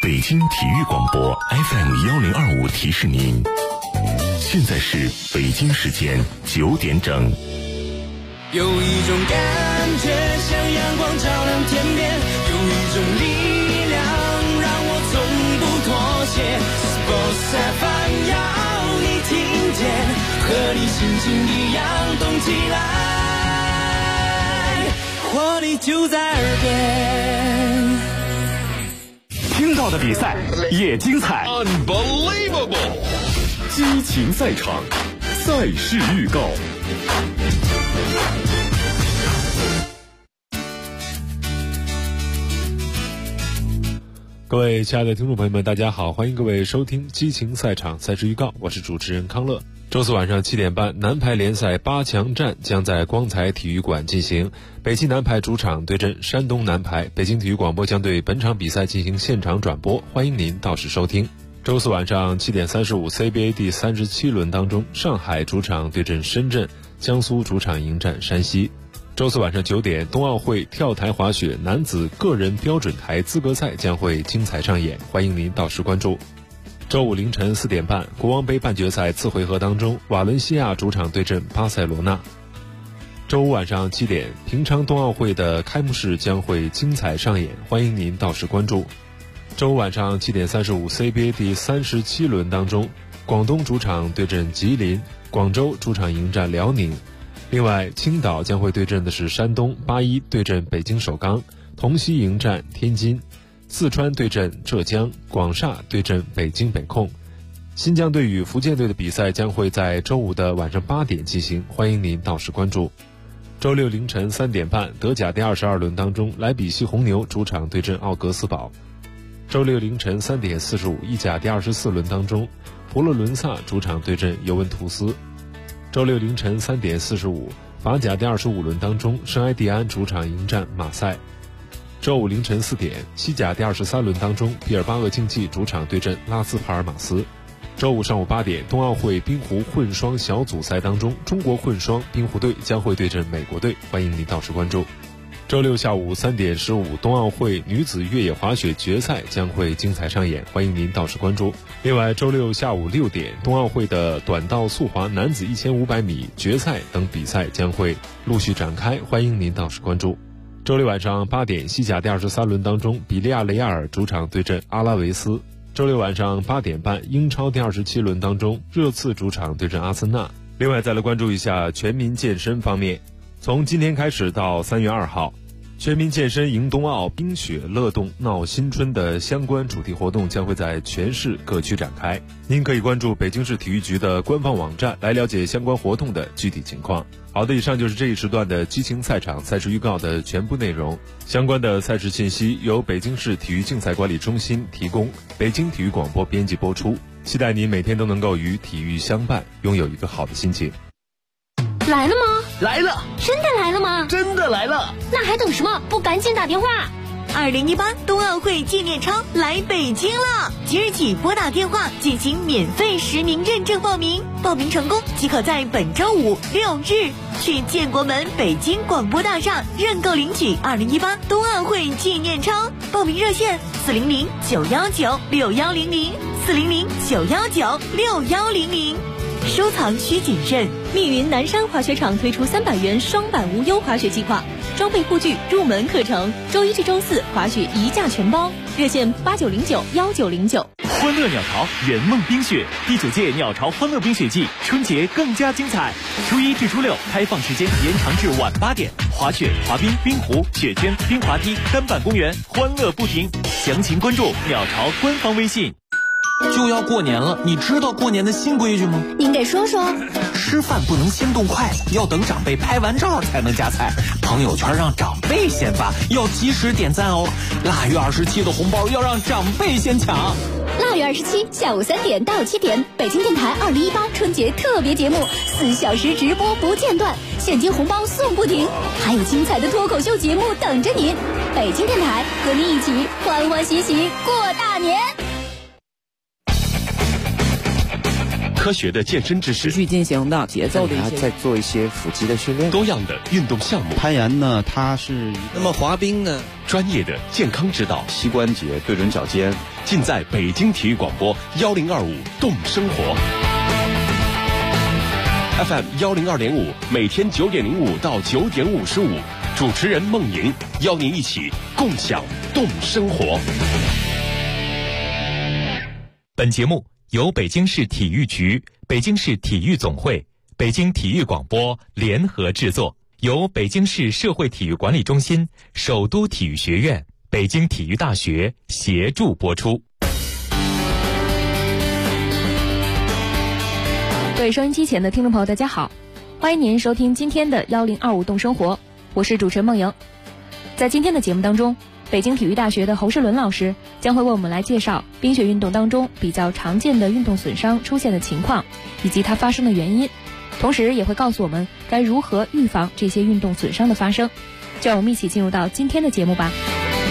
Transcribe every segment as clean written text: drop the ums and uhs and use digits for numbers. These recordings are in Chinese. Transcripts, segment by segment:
北京体育广播 FM1025提示您，现在是北京时间9点整。 有一种感觉像阳光照亮天边，有一种力量让我从不妥协。Sports FM 要你听见，和你心情一样动起来，活力就在耳边。 听到的比赛也精彩 ，Unbelievable！ 激情赛场，赛事预告。 各位亲爱的听众朋友们，大家好，欢迎各位收听激情赛场赛事预告，我是主持人康乐。周四晚上7点半，男排联赛8强战将在光彩体育馆进行。北京男排主场对阵山东男排，北京体育广播将对本场比赛进行现场转播，欢迎您到时收听。周四晚上7点35 CBA 第37轮当中，上海主场对阵深圳，江苏主场迎战山西。周四晚上9点，冬奥会跳台滑雪男子个人标准台资格赛将会精彩上演，欢迎您到时关注。周五凌晨4点半，国王杯半决赛次回合当中，瓦伦西亚主场对阵巴塞罗那。周五晚上7点，平昌冬奥会的开幕式将会精彩上演，欢迎您到时关注。周五晚上7点35 CBA 第37轮当中，广东主场对阵吉林，广州主场迎战辽宁。另外，青岛将会对阵的是山东，81对阵北京首钢，同曦迎战天津，四川对阵浙江，广厦对阵北京北控。新疆队与福建队的比赛将会在周五的晚上8点进行，欢迎您到时关注。周六凌晨3点半，德甲第22轮当中，莱比锡红牛主场对阵奥格斯堡。周六凌晨3点45，意甲第24轮当中，佛罗伦萨主场对阵尤文图斯。周六凌晨3点45，法甲第25轮当中，圣埃蒂安主场迎战马赛。周五凌晨4点，西甲第23轮当中，毕尔巴鄂竞技主场对阵拉斯帕尔马斯。周五上午8点，冬奥会冰壶混双小组赛当中，中国混双冰壶队将会对阵美国队，欢迎您到时关注。周六下午3点15，冬奥会女子越野滑雪决赛将会精彩上演，欢迎您到时关注。另外，周六下午6点，冬奥会的短道速滑男子1500米决赛等比赛将会陆续展开，欢迎您到时关注。周六晚上8点，西甲第23轮当中，比利亚雷亚尔主场对阵阿拉维斯。周六晚上8点半，英超第27轮当中，热刺主场对阵阿森纳。另外，再来关注一下全民健身方面，从今天开始到3月2号，全民健身迎冬奥冰雪乐动闹新春的相关主题活动将会在全市各区展开。您可以关注北京市体育局的官方网站来了解相关活动的具体情况。好的，以上就是这一时段的激情赛场赛事预告的全部内容。相关的赛事信息由北京市体育竞赛管理中心提供，北京体育广播编辑播出。期待您每天都能够与体育相伴，拥有一个好的心情。 来了吗？ 来了！ 真的来了吗？ 真的来了！ 那还等什么？不赶紧打电话 ！2018冬奥会纪念舱来北京了！即日起拨打电话进行免费实名认证报名，报名成功即可在本周5、6日去建国门北京广播大厦认购领取2018冬奥会纪念舱。报名热线400-919-6100 400-919-6100。收藏需谨慎。 密云南山滑雪场推出300元双板无忧滑雪计划，装备护具、入门课程，周1至周4滑雪一价全包。热线8909-1909。 欢乐鸟巢圆梦冰雪第9届鸟巢欢乐冰雪季春节更加精彩，初1至初6开放时间延长至晚8点，滑雪、滑冰、冰壶、雪圈、冰滑梯、单板公园，欢乐不停。详情关注鸟巢官方微信。 就要过年了，你知道过年的新规矩吗？ 您给说说。 吃饭不能先动筷子，要等长辈拍完照才能夹菜。朋友圈让长辈先发，要及时点赞哦。腊月27的红包要让长辈先抢。 腊月27下午3点到7点，北京电台2018春节特别节目，4小时直播不间断，现金红包送不停，还有精彩的脱口秀节目等着您。北京电台和您一起欢欢喜喜过大年。 科学的健身知识， 持续进行的节奏的一些， 再做一些腹肌的训练， 多样的运动项目。 攀岩呢，它是那么滑冰呢， 专业的健康指导， 膝关节对准脚尖， 尽在北京体育广播1025动生活。FM 102.5，每天9点05到9点55，主持人孟莹邀您一起共享动生活。 本节目由北京市体育局、北京市体育总会、北京体育广播联合制作，由北京市社会体育管理中心、首都体育学院、北京体育大学协助播出。 各位收音机前的听众朋友，大家好，欢迎您收听今天的1025动生活，我是主持人孟莹。在今天的节目当中，北京体育大学的侯世伦老师将会为我们来介绍冰雪运动当中比较常见的运动损伤出现的情况，以及它发生的原因，同时也会告诉我们该如何预防这些运动损伤的发生。就让我们一起进入到今天的节目吧。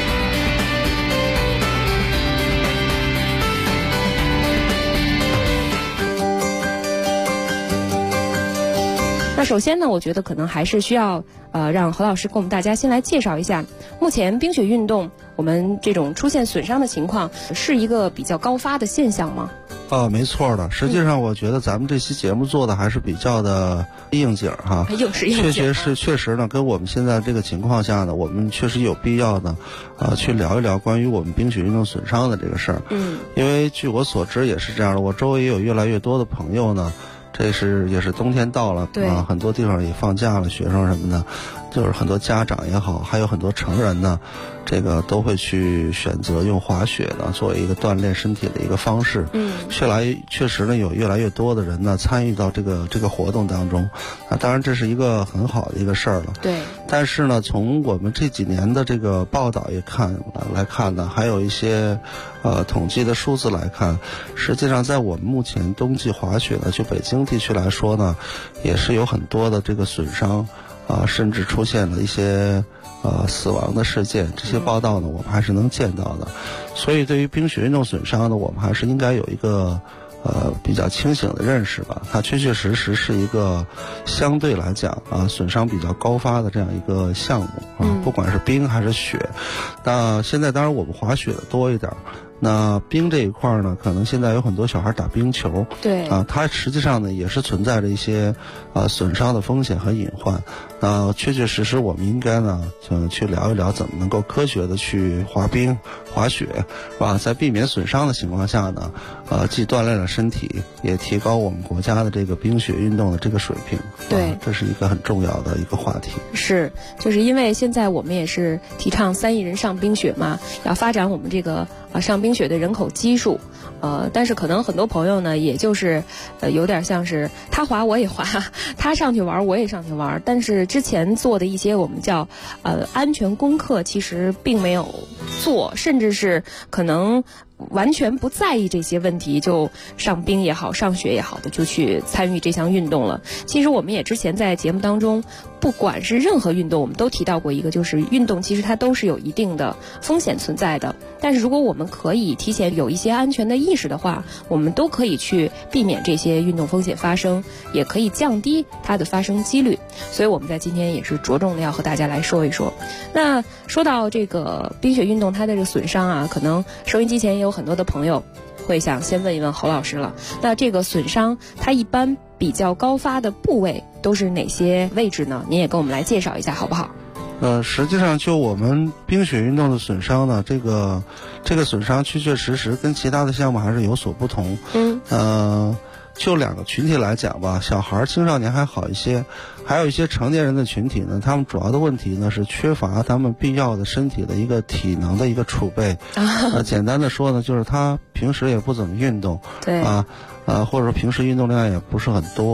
那首先呢，我觉得可能还是需要让何老师给我们大家先来介绍一下，目前冰雪运动我们这种出现损伤的情况是一个比较高发的现象吗？ 没错的。实际上我觉得咱们这期节目做的还是比较的应景哈， 应景确实呢，跟我们现在这个情况下呢，我们确实有必要呢去聊一聊关于我们冰雪运动损伤的这个事儿。因为据我所知也是这样的，我周围也有越来越多的朋友呢，也是冬天到了啊，很多地方也放假了，学生什么的，就是很多家长也好，还有很多成人呢，这个都会去选择用滑雪呢作为一个锻炼身体的一个方式。确实呢，有越来越多的人呢参与到这个活动当中啊，当然这是一个很好的一个事儿了。 对。 但是呢，从我们这几年的这个报道来看呢，还有一些统计的数字来看，实际上在我们目前冬季滑雪呢，就北京地区来说呢，也是有很多的这个损伤甚至出现了一些死亡的事件，这些报道呢我们还是能见到的。所以对于冰雪运动损伤呢，我们还是应该有一个比较清醒的认识吧。它确实是一个相对来讲损伤比较高发的这样一个项目不管是冰还是雪。那现在当然我们滑雪的多一点，那冰这一块呢，可能现在有很多小孩打冰球， 对它实际上呢也是存在着一些损伤的风险和隐患。确实我们应该呢去聊一聊怎么能够科学的去滑冰滑雪，是吧？在避免损伤的情况下呢，既锻炼了身体，也提高我们国家的这个冰雪运动的这个水平。 对， 这是一个很重要的一个话题。 是，就是因为现在我们也是提倡3亿人上冰雪嘛，要发展我们这个上冰雪的人口基数。但是可能很多朋友呢，也就是有点像是他滑我也滑，他上去玩我也上去玩，但是之前做的一些我们叫安全功课，其实并没有做，甚至是可能完全不在意这些问题，就上冰也好，上雪也好的就去参与这项运动了。其实我们也之前在节目当中，不管是任何运动，我们都提到过一个，就是运动其实它都是有一定的风险存在的。但是如果我们可以提前有一些安全的意识的话，我们都可以去避免这些运动风险发生，也可以降低它的发生几率。所以我们在今天也是着重的要和大家来说一说。那说到这个冰雪运动它的这个损伤可能收音机前也有很多的朋友会想先问一问侯老师了。那这个损伤它一般比较高发的部位都是哪些位置呢？您也跟我们来介绍一下好不好？ 实际上就我们冰雪运动的损伤呢，这个损伤确实跟其他的项目还是有所不同。就2个群体来讲吧，小孩青少年还好一些，还有一些成年人的群体呢，他们主要的问题呢是缺乏他们必要的身体的一个体能的一个储备。简单的说呢，就是他平时也不怎么运动， 对或者说平时运动量也不是很多，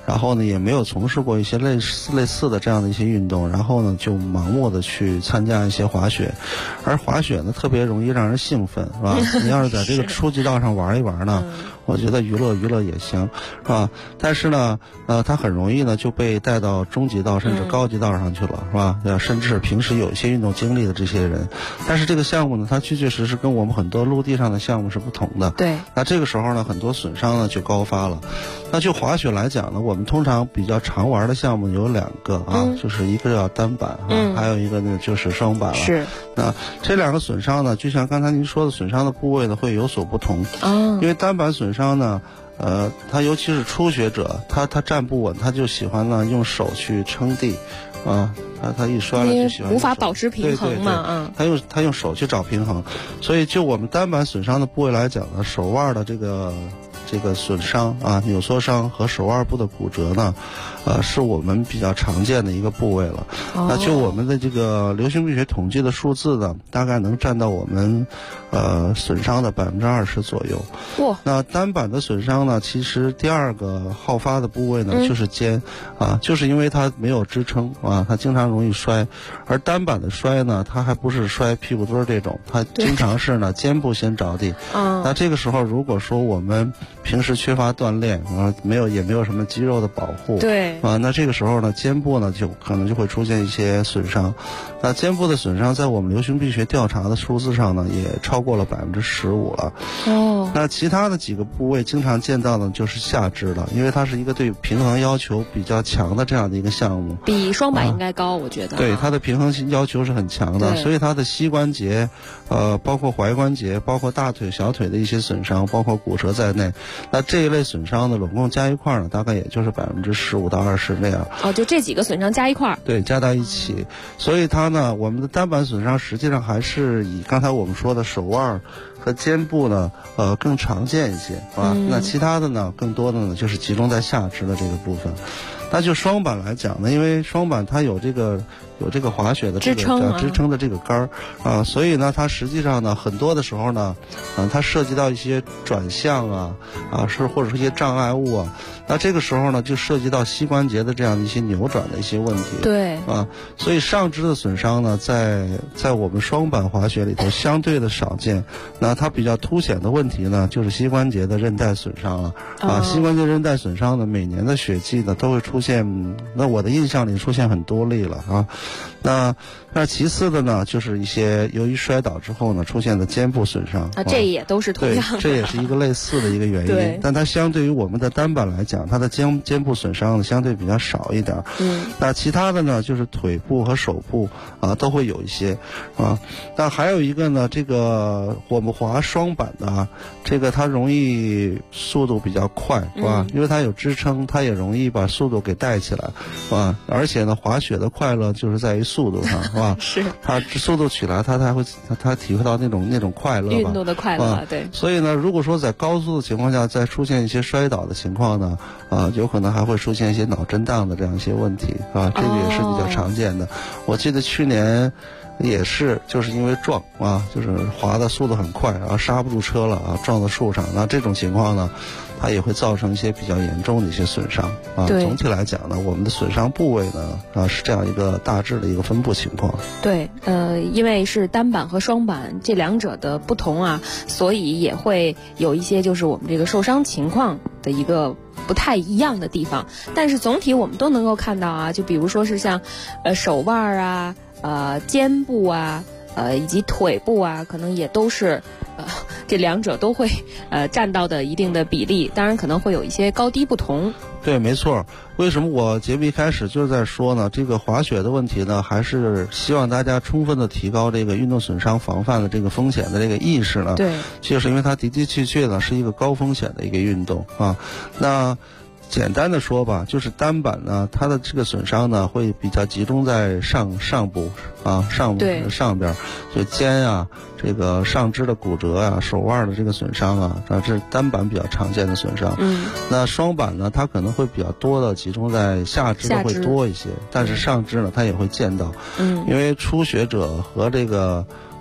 然后呢也没有从事过一些类似的这样的一些运动，然后呢就盲目的去参加一些滑雪，而滑雪呢特别容易让人兴奋，是吧？你要是在这个初级道上玩一玩呢，我觉得娱乐也行，是吧？但是呢，它很容易呢就被带到中级道甚至高级道上去了，是吧？甚至是平时有一些运动经历的这些人，但是这个项目呢，它确确实实跟我们很多陆地上的项目是不同的。 对。 那这个时候呢，很多损伤呢就高发了。那就滑雪来讲呢，我们通常比较常玩的项目有2个啊，就是一个叫单板还有一个呢就是双板了。 是。 那这2个损伤呢，就像刚才您说的，损伤的部位呢会有所不同。因为单板损伤呢，他尤其是初学者，他站不稳，他就喜欢呢用手去撑地，啊，他一摔了就喜欢无法保持平衡嘛， 他用手去找平衡，所以就我们单板损伤的部位来讲呢，手腕的这个损伤啊，扭缩伤和手腕部的骨折呢，是我们比较常见的一个部位了。那就我们的这个流行病学统计的数字呢，大概能占到我们损伤的20%左右。哇！那单板的损伤呢，其实第2个好发的部位呢就是肩啊，就是因为它没有支撑啊，它经常容易摔。而单板的摔呢，它还不是摔屁股墩这种，它经常是呢肩部先着地。那这个时候如果说我们平时缺乏锻炼也没有什么肌肉的保护， 对那这个时候呢，肩部呢就可能就会出现一些损伤。那肩部的损伤在我们流行病学调查的数字上呢，也超过了15%了。那其他的几个部位经常见到的就是下肢了，因为它是一个对平衡要求比较强的这样的一个项目， 比双板应该高，我觉得。 对，它的平衡性要求是很强的，所以它的膝关节，包括踝关节，包括大腿、小腿的一些损伤，包括骨折在内。那这一类损伤呢，总共加一块呢，大概也就是15%到20%那样。 就这几个损伤加一块。 对，加到一起。所以它呢，我们的单板损伤实际上还是以刚才我们说的手腕和肩部呢，更常见一些啊。那其他的呢，更多的呢就是集中在下肢的这个部分。那就双板来讲呢，因为双板它有这个滑雪的这个支撑的这个杆儿所以呢，它实际上呢，很多的时候呢，它涉及到一些转向或者是一些障碍物啊，那这个时候呢，就涉及到膝关节的这样的一些扭转的一些问题。 对所以上肢的损伤呢，在我们双板滑雪里头相对的少见。那它比较凸显的问题呢，就是膝关节的韧带损伤了膝关节韧带损伤呢，每年的雪季呢都会出现，那我的印象里出现很多例了那其次的呢，就是一些由于摔倒之后呢出现的肩部损伤这也都是同样的， 这也是一个类似的一个原因。但它相对于我们的单板来讲，它的肩部损伤呢相对比较少一点。那其他的呢，就是腿部和手部都会有一些那还有一个呢，这个我们滑双板的这个它容易速度比较快因为它有支撑，它也容易把速度给带起来而且呢，滑雪的快乐就是在于速度上是它速度起来，它体会到那种快乐吧， 运动的快乐对。 所以呢，如果说在高速的情况下再出现一些摔倒的情况呢有可能还会出现一些脑震荡的这样一些问题这个也是比较常见的。我记得去年也是就是因为撞就是滑的速度很快刹不住车了撞到树上，那这种情况呢，它也会造成一些比较严重的一些损伤总体来讲呢，我们的损伤部位呢是这样一个大致的一个分布情况。 对，因为是单板和双板这两者的不同所以也会有一些就是我们这个受伤情况的一个不太一样的地方。但是总体我们都能够看到就比如说是像手腕肩部以及腿部可能也都是这两者都会占到的一定的比例，当然可能会有一些高低不同。 对，没错。为什么我节目一开始就是在说呢？这个滑雪的问题呢，还是希望大家充分的提高这个运动损伤防范的这个风险的这个意识呢？ 对， 就是因为它的的确确呢是一个高风险的一个运动那简单的说吧，就是单板呢，它的这个损伤呢会比较集中在上部上边，就肩这个上肢的骨折手腕的这个损伤这是单板比较常见的损伤。那双板呢，它可能会比较多的集中在下肢的会多一些，但是上肢呢它也会见到。因为初学者和这个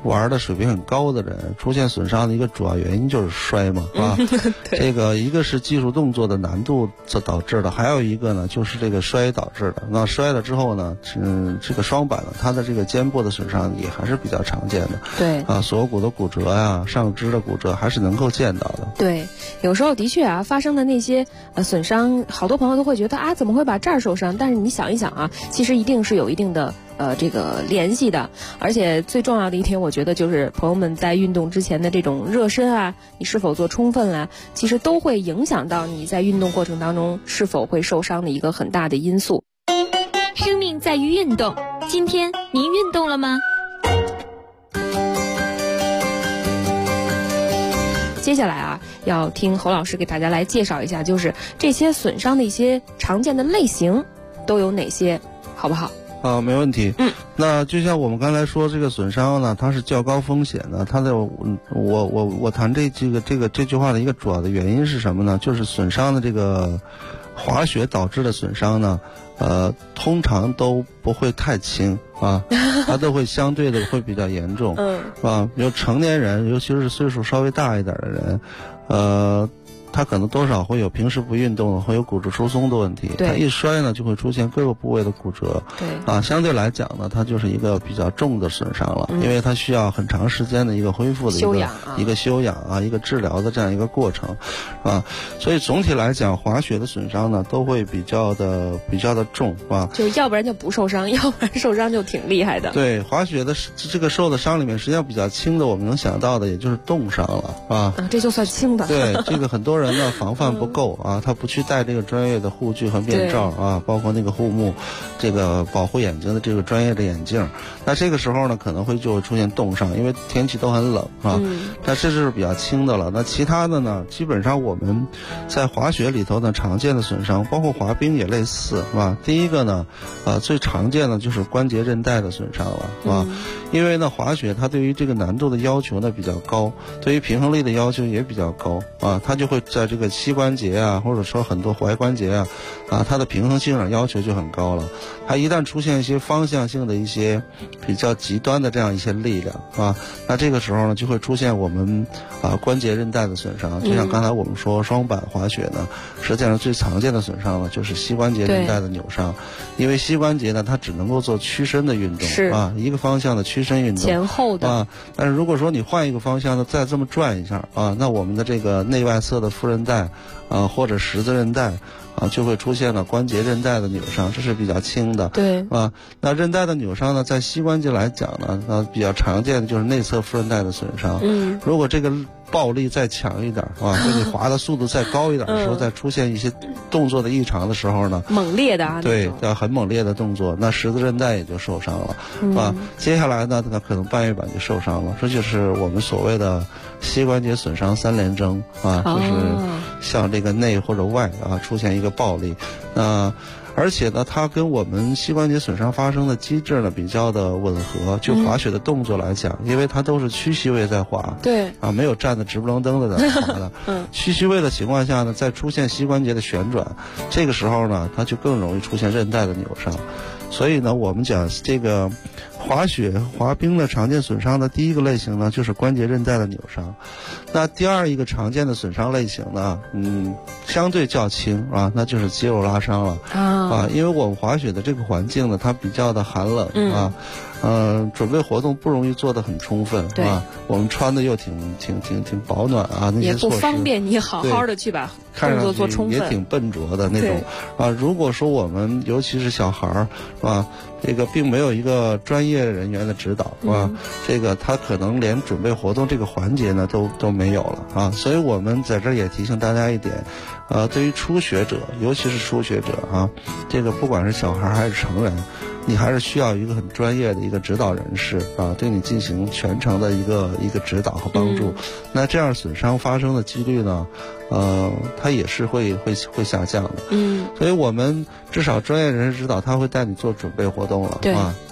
玩的水平很高的人，出现损伤的一个主要原因就是摔嘛，啊，这个一个是技术动作的难度所导致的，还有一个呢就是这个摔导致的。那摔了之后呢，这个双板呢，它的这个肩部的损伤也还是比较常见的。 对啊，锁骨的骨折呀、上肢的骨折还是能够见到的。 对，有时候的确啊，发生的那些损伤，好多朋友都会觉得啊，怎么会把这儿受伤？但是你想一想啊，其实一定是有一定的这个联系的。而且最重要的一点，我觉得就是朋友们在运动之前的这种热身啊，你是否做充分啊，其实都会影响到你在运动过程当中是否会受伤的一个很大的因素。 生命在于运动，今天您运动了吗？ 接下来啊，要听侯老师给大家来介绍一下，就是这些损伤的一些常见的类型都有哪些，好不好？ 没问题。那就像我们刚才说，这个损伤呢，它是较高风险的。它的我谈这句话的一个主要的原因是什么呢？就是损伤的这个滑雪导致的损伤呢，通常都不会太轻啊，它都会相对的会比较严重。啊，比如成年人，尤其是岁数稍微大一点的人，他可能多少会有平时不运动会有骨质疏松的问题，他一摔呢就会出现各个部位的骨折。 对啊，相对来讲呢，它就是一个比较重的损伤了，因为它需要很长时间的一个恢复的一个休养啊，一个治疗的这样一个过程啊。所以总体来讲，滑雪的损伤呢都会比较的重啊， 就要不然就不受伤，要不然受伤就挺厉害的。 对，滑雪的这个受的伤里面，实际上比较轻的，我们能想到的也就是冻伤了啊。 这就算轻的。 对，这个很多人呢防范不够啊，他不去戴这个专业的护具和面罩啊，包括那个护目，这个保护眼睛的这个专业的眼镜。那这个时候呢，可能就会出现冻伤，因为天气都很冷啊。那这是比较轻的了。那其他的呢，基本上我们在滑雪里头呢常见的损伤，包括滑冰也类似啊。第一个呢，最常见的就是关节韧带的损伤了啊。因为呢，滑雪它对于这个难度的要求呢比较高，对于平衡力的要求也比较高啊，它就会在这个膝关节啊，或者说很多踝关节啊，它的平衡性上要求就很高了。它一旦出现一些方向性的一些比较极端的这样一些力量啊，那这个时候呢就会出现我们关节韧带的损伤。就像刚才我们说双板滑雪呢，实际上最常见的损伤呢就是膝关节韧带的扭伤，因为膝关节呢它只能够做屈伸的运动啊，一个方向的屈伸运动前后的啊。但是如果说你换一个方向呢，再这么转一下啊，那我们的这个内外侧的副韧带或者十字韧带就会出现了关节韧带的扭伤，这是比较轻的。 对啊，那韧带的扭伤呢，在膝关节来讲呢，比较常见的就是内侧副韧带的损伤。如果这个暴力再强一点啊，就你滑的速度再高一点的时候，再出现一些动作的异常的时候呢， 猛烈的对，很猛烈的动作，那十字韧带也就受伤了啊。接下来呢，那可能半月板就受伤了，这就是我们所谓的膝关节损伤三联征啊，就是像这个内或者外出现一个暴力而且呢，它跟我们膝关节损伤发生的机制呢比较的吻合。就滑雪的动作来讲，因为它都是屈膝位在滑， 对没有站得直不愣登的在滑的。屈膝位的情况下呢，再出现膝关节的旋转，这个时候呢，它就更容易出现韧带的扭伤。所以呢，我们讲这个滑雪、滑冰的常见损伤的第一个类型呢，就是关节韧带的扭伤。那第二一个常见的损伤类型呢，相对较轻那就是肌肉拉伤了因为我们滑雪的这个环境呢，它比较的寒冷准备活动不容易做得很充分我们穿的又挺保暖那些措施也不方便你好好的去把动作做充分， 也挺笨拙的那种如果说我们尤其是小孩儿这个并没有一个专业人员的指导这个他可能连准备活动这个环节呢都没有了所以我们在这儿也提醒大家一点对于初学者，尤其是初学者这个不管是小孩还是成人，你还是需要一个很专业的一个指导人士对你进行全程的一个指导和帮助那这样损伤发生的几率呢它也是会下降的所以我们至少专业人士指导，他会带你做准备活动了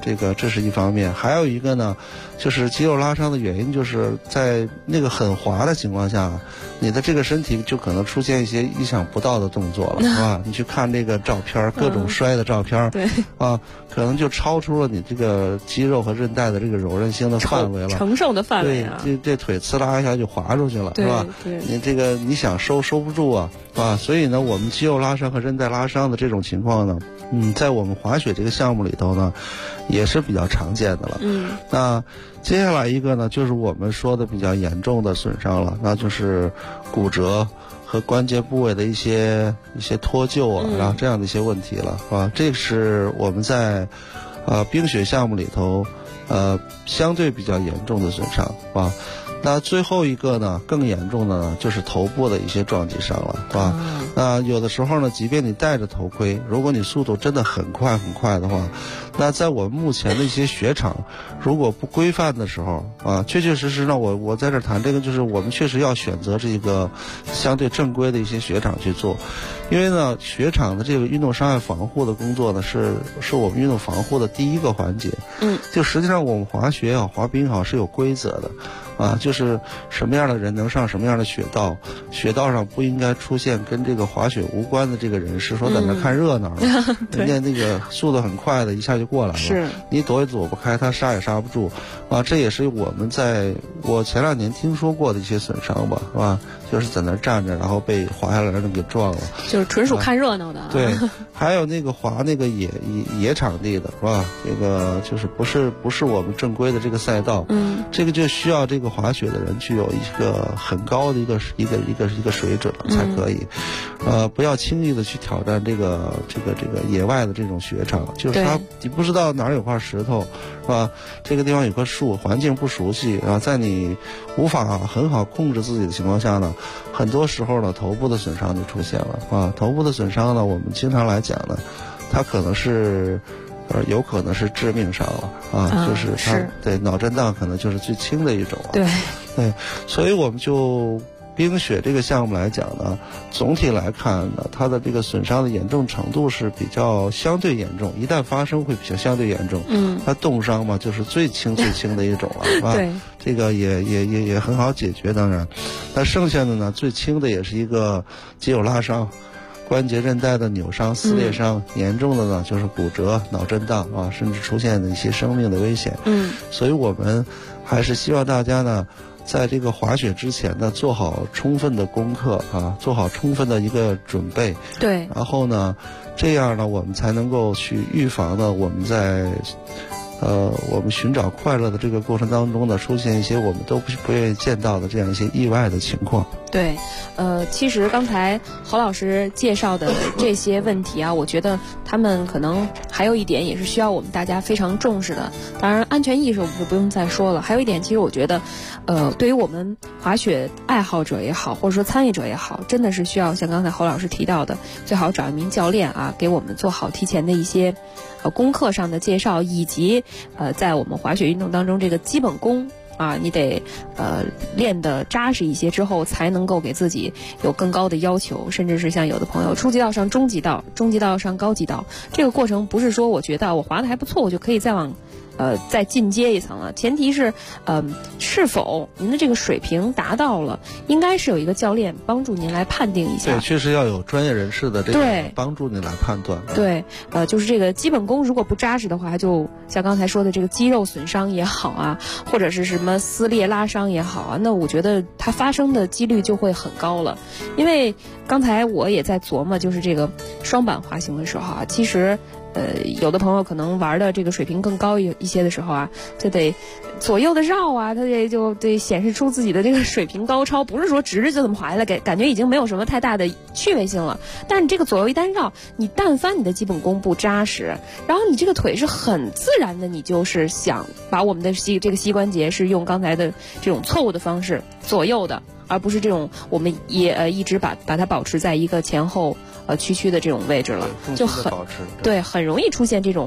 这是一方面。还有一个呢，就是肌肉拉伤的原因，就是在那个很滑的情况下，你的这个身体就可能出现一些意想不到的动作了，是吧？你去看这个照片，各种摔的照片， 对啊，可能就超出了你这个肌肉和韧带的这个柔韧性的范围了， 承受的范围啊。 对，这腿呲啦一下就滑出去了，是吧？ 对， 你这个你想收不住啊，所以呢，我们肌肉拉伤和韧带拉伤的这种情况呢，在我们滑雪这个项目里头呢，也是比较常见的了。那接下来一个呢，就是我们说的比较严重的损伤了，那就是骨折和关节部位的一些脱臼啊，然后这样的一些问题了，是吧？这是我们在冰雪项目里头相对比较严重的损伤，是吧？那最后一个呢，更严重的呢，就是头部的一些撞击伤了，是吧？那有的时候呢，即便你戴着头盔，如果你速度真的很快的话，那在我们目前的一些雪场，如果不规范的时候确实呢，我在这谈这个，就是我们确实要选择这个相对正规的一些雪场去做，因为呢，雪场的这个运动伤害防护的工作呢，是我们运动防护的第一个环节。就实际上我们滑雪也好，滑冰也好，是有规则的。就是什么样的人能上什么样的雪道，雪道上不应该出现跟这个滑雪无关的这个人士，说在那看热闹了，人家那个速度很快的，一下就过来了， 是你躲也躲不开，他刹也刹不住，这也是我前2年听说过的一些损伤吧，是吧？就是在那站着，然后被滑下来的人给撞了， 就是纯属看热闹的。 对，还有那个滑那个野场地的，是吧？这个就是不是我们正规的这个赛道，这个就需要这个滑雪的人具有一个很高的一个水准才可以，不要轻易的去挑战这个野外的这种雪场，就是你不知道哪儿有块石头，是吧？这个地方有棵树，环境不熟悉在你无法很好控制自己的情况下呢，很多时候呢，头部的损伤就出现了头部的损伤呢，我们经常来讲呢，它可能是有可能是致命伤了就是它对脑震荡可能就是最轻的一种对， 所以我们就冰雪这个项目来讲呢，总体来看呢，它的这个损伤的严重程度是比较相对严重，一旦发生会比较相对严重。它冻伤嘛，就是最轻的一种了， 对， 这个也很好解决，当然，那剩下的呢，最轻的也是一个肌肉拉伤。关节韧带的扭伤、撕裂伤，严重的呢就是骨折、脑震荡甚至出现的一些生命的危险。所以我们还是希望大家呢，在这个滑雪之前呢，做好充分的功课做好充分的一个准备。 对， 然后呢，这样呢，我们才能够去预防呢，我们在我们寻找快乐的这个过程当中呢，出现一些我们都不愿意见到的这样一些意外的情况。 对，其实刚才侯老师介绍的这些问题啊，我觉得他们可能还有一点也是需要我们大家非常重视的。当然，安全意识我们就不用再说了。还有一点，其实我觉得，对于我们滑雪爱好者也好，或者说参与者也好，真的是需要像刚才侯老师提到的，最好找一名教练给我们做好提前的一些功课上的介绍，以及在我们滑雪运动当中这个基本功。你得练得扎实一些之后，才能够给自己有更高的要求，甚至是像有的朋友初级道上中级道，中级道上高级道，这个过程不是说我觉得我滑得还不错，我就可以再进阶一层了。前提是是否您的这个水平达到了，应该是有一个教练帮助您来判定一下。 对，确实要有专业人士的这个帮助您来判断。 对，就是这个基本功如果不扎实的话，就像刚才说的这个肌肉损伤也好或者是什么撕裂拉伤也好那我觉得它发生的几率就会很高了。因为刚才我也在琢磨，就是这个双板滑行的时候其实有的朋友可能玩的这个水平更高一些的时候就得左右的绕他就得显示出自己的这个水平高超，不是说直着就这么滑下来，感觉已经没有什么太大的趣味性了。但是你这个左右一单绕，你但凡你的基本功不扎实，然后你这个腿是很自然的，你就是想把我们的这个膝关节是用刚才的这种错误的方式左右的，而不是这种我们也一直把它保持在一个前后屈曲的这种位置了，就很容易出现这种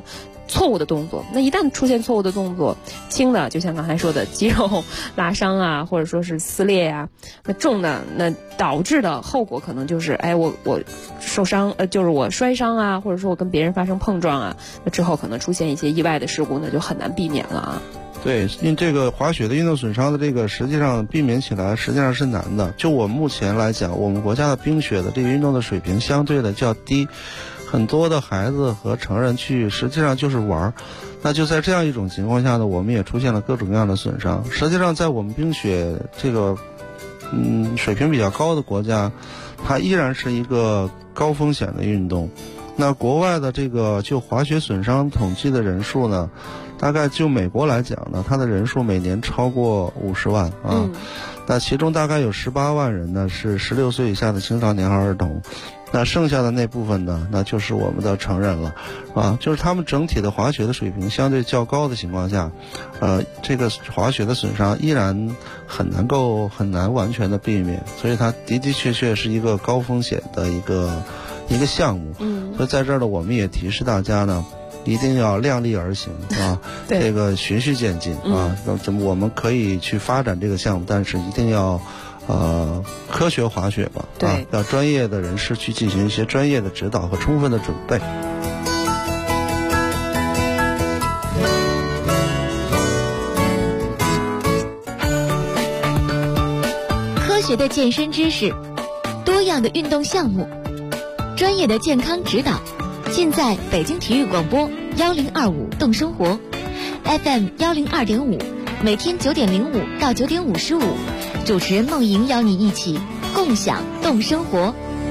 错误的动作。那一旦出现错误的动作，轻的就像刚才说的肌肉拉伤啊，或者说是撕裂啊，那重的那导致的后果可能就是我受伤，就是我摔伤啊，或者说我跟别人发生碰撞啊，那之后可能出现一些意外的事故，那就很难避免了啊。 对，因为这个滑雪的运动损伤的这个实际上避免起来实际上是难的。就我们目前来讲，我们国家的冰雪的这个运动的水平相对的较低，很多的孩子和成人去实际上就是玩。那就在这样一种情况下呢，我们也出现了各种各样的损伤。实际上在我们冰雪这个水平比较高的国家，它依然是一个高风险的运动。那国外的这个就滑雪损伤统计的人数呢，大概就美国来讲呢，它的人数每年超过50万啊。那其中大概有18万人呢是16岁以下的青少年和儿童，那剩下的那部分呢，那就是我们的成人了啊。就是他们整体的滑雪的水平相对较高的情况下，这个滑雪的损伤依然很难完全的避免，所以它的确是一个高风险的一个项目。所以在这儿呢，我们也提示大家呢，一定要量力而行啊，这个循序渐进啊。那我们可以去发展这个项目，但是一定要科学滑雪吧， 对， 要专业的人士去进行一些专业的指导和充分的准备。 科学的健身知识，多样的运动项目，专业的健康指导，尽在北京体育广播1025动生活 FM 102.5，每天9点05到9点55，主持人梦莹邀你一起共享动生活。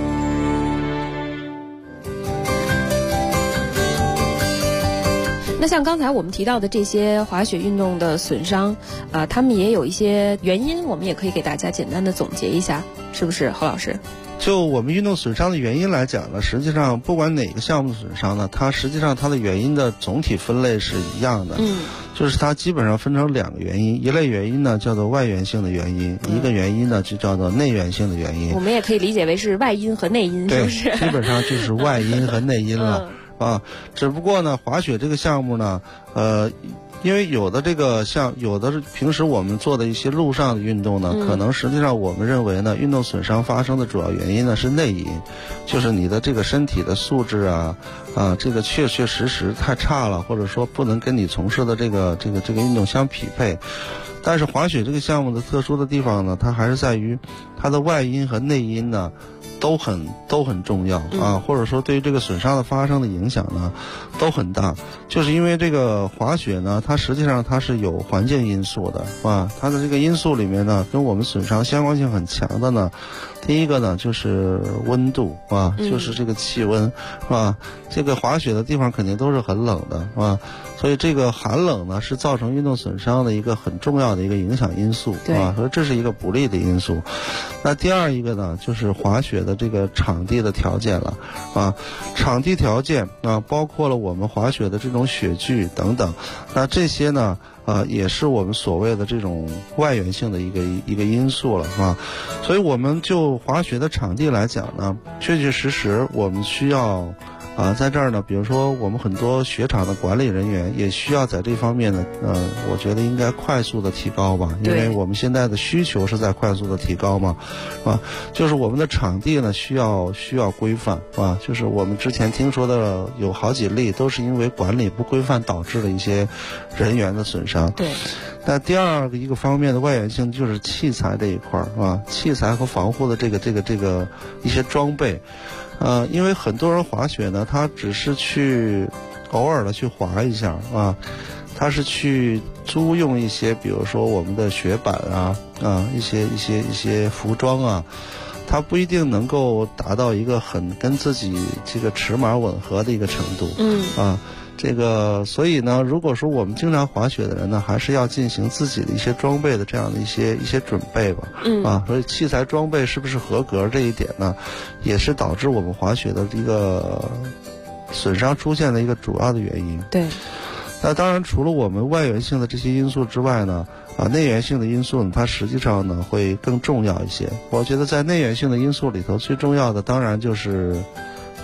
那像刚才我们提到的这些滑雪运动的损伤，他们也有一些原因，我们也可以给大家简单的总结一下，是不是侯老师？ 就我们运动损伤的原因来讲呢，实际上不管哪个项目的损伤呢，它实际上它的原因的总体分类是一样的。就是它基本上分成2个原因，一类原因呢叫做外源性的原因，一个原因呢就叫做内源性的原因。 我们也可以理解为是外因和内因，是不是？ 对，基本上就是外因和内因了。只不过呢，滑雪这个项目呢，因为有的是平时我们做的一些陆上的运动呢，可能实际上我们认为呢，运动损伤发生的主要原因呢是内因，就是你的这个身体的素质这个确实太差了，或者说不能跟你从事的这个运动相匹配。但是滑雪这个项目的特殊的地方呢，它还是在于它的外因和内因呢都很重要或者说对于这个损伤的发生的影响呢都很大。就是因为这个滑雪呢，它实际上它是有环境因素的它的这个因素里面呢，跟我们损伤相关性很强的呢，第一个呢就是温度就是这个气温这个滑雪的地方肯定都是很冷的所以这个寒冷呢是造成运动损伤的一个很重要的一个影响因素所以这是一个不利的因素。那第二一个呢，就是滑雪的这个场地的条件了场地条件包括了我们滑雪的这种雪具等等，那这些呢也是我们所谓的这种外源性的一个因素了所以我们就滑雪的场地来讲呢，确实我们需要在这儿呢，比如说我们很多雪场的管理人员也需要在这方面呢，我觉得应该快速的提高吧，因为我们现在的需求是在快速的提高嘛，就是我们的场地呢需要规范就是我们之前听说的有好几例都是因为管理不规范导致了一些人员的损伤。 对。 那第二个一个方面的外源性就是器材这一块器材和防护的这个一些装备。因为很多人滑雪呢，他只是去偶尔的去滑一下他是去租用一些，比如说我们的雪板一些服装他不一定能够达到一个很跟自己这个尺码吻合的一个程度这个所以呢，如果说我们经常滑雪的人呢，还是要进行自己的一些装备的这样的一些准备吧所以器材装备是不是合格这一点呢，也是导致我们滑雪的一个损伤出现的一个主要的原因。 对。 那当然除了我们外源性的这些因素之外呢内源性的因素呢，它实际上呢会更重要一些。我觉得在内源性的因素里头，最重要的当然就是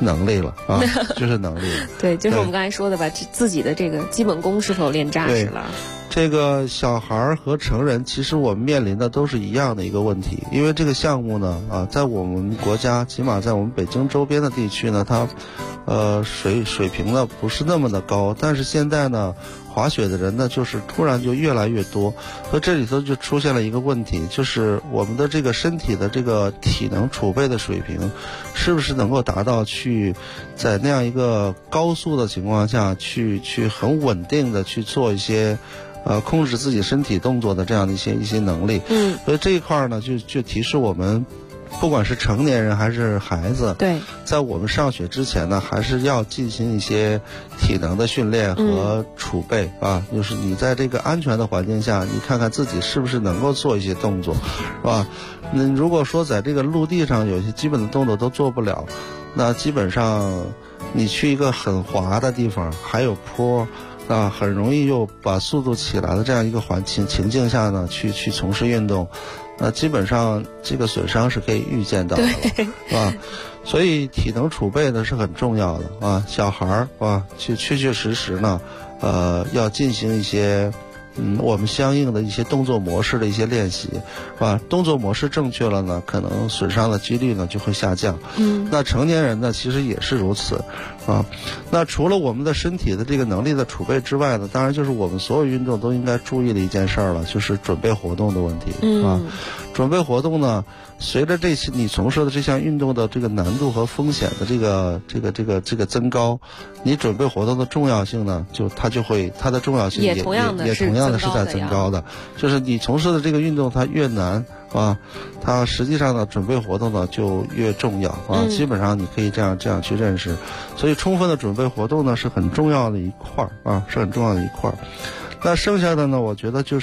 能力了啊，就是能力了。 对，就是我们刚才说的吧，自己的这个基本功是否练扎实了。 这个小孩和成人，其实我们面临的都是一样的一个问题，因为这个项目呢，在我们国家，起码在我们北京周边的地区呢，它，水平呢不是那么的高，但是现在呢，滑雪的人呢，就是突然就越来越多，所以这里头就出现了一个问题，就是我们的这个身体的这个体能储备的水平，是不是能够达到去在那样一个高速的情况下去很稳定的去做一些。控制自己身体动作的这样的一些能力，所以这一块呢，就提示我们，不管是成年人还是孩子， 对， 在我们上学之前呢，还是要进行一些体能的训练和储备啊，就是你在这个安全的环境下，你看看自己是不是能够做一些动作，是吧？那如果说在这个陆地上有些基本的动作都做不了，那基本上你去一个很滑的地方，还有坡。很容易又把速度起来的这样一个情境下呢，去从事运动，基本上这个损伤是可以预见到的，是吧？所以体能储备呢是很重要的啊，小孩儿啊，确实呢，要进行一些。我们相应的一些动作模式的一些练习，是吧？动作模式正确了呢，可能损伤的几率呢就会下降。那成年人呢，其实也是如此，啊。那除了我们的身体的这个能力的储备之外呢，当然就是我们所有运动都应该注意的一件事儿了，就是准备活动的问题，啊。准备活动呢，随着这些你从事的这项运动的这个难度和风险的这个增高，你准备活动的重要性呢，它的重要性也同样的是在增高的。就是你从事的这个运动它越难啊，它实际上呢准备活动呢就越重要啊。基本上你可以这样去认识，所以充分的准备活动呢是很重要的一块啊，是很重要的一块。那剩下的呢，我觉得就是。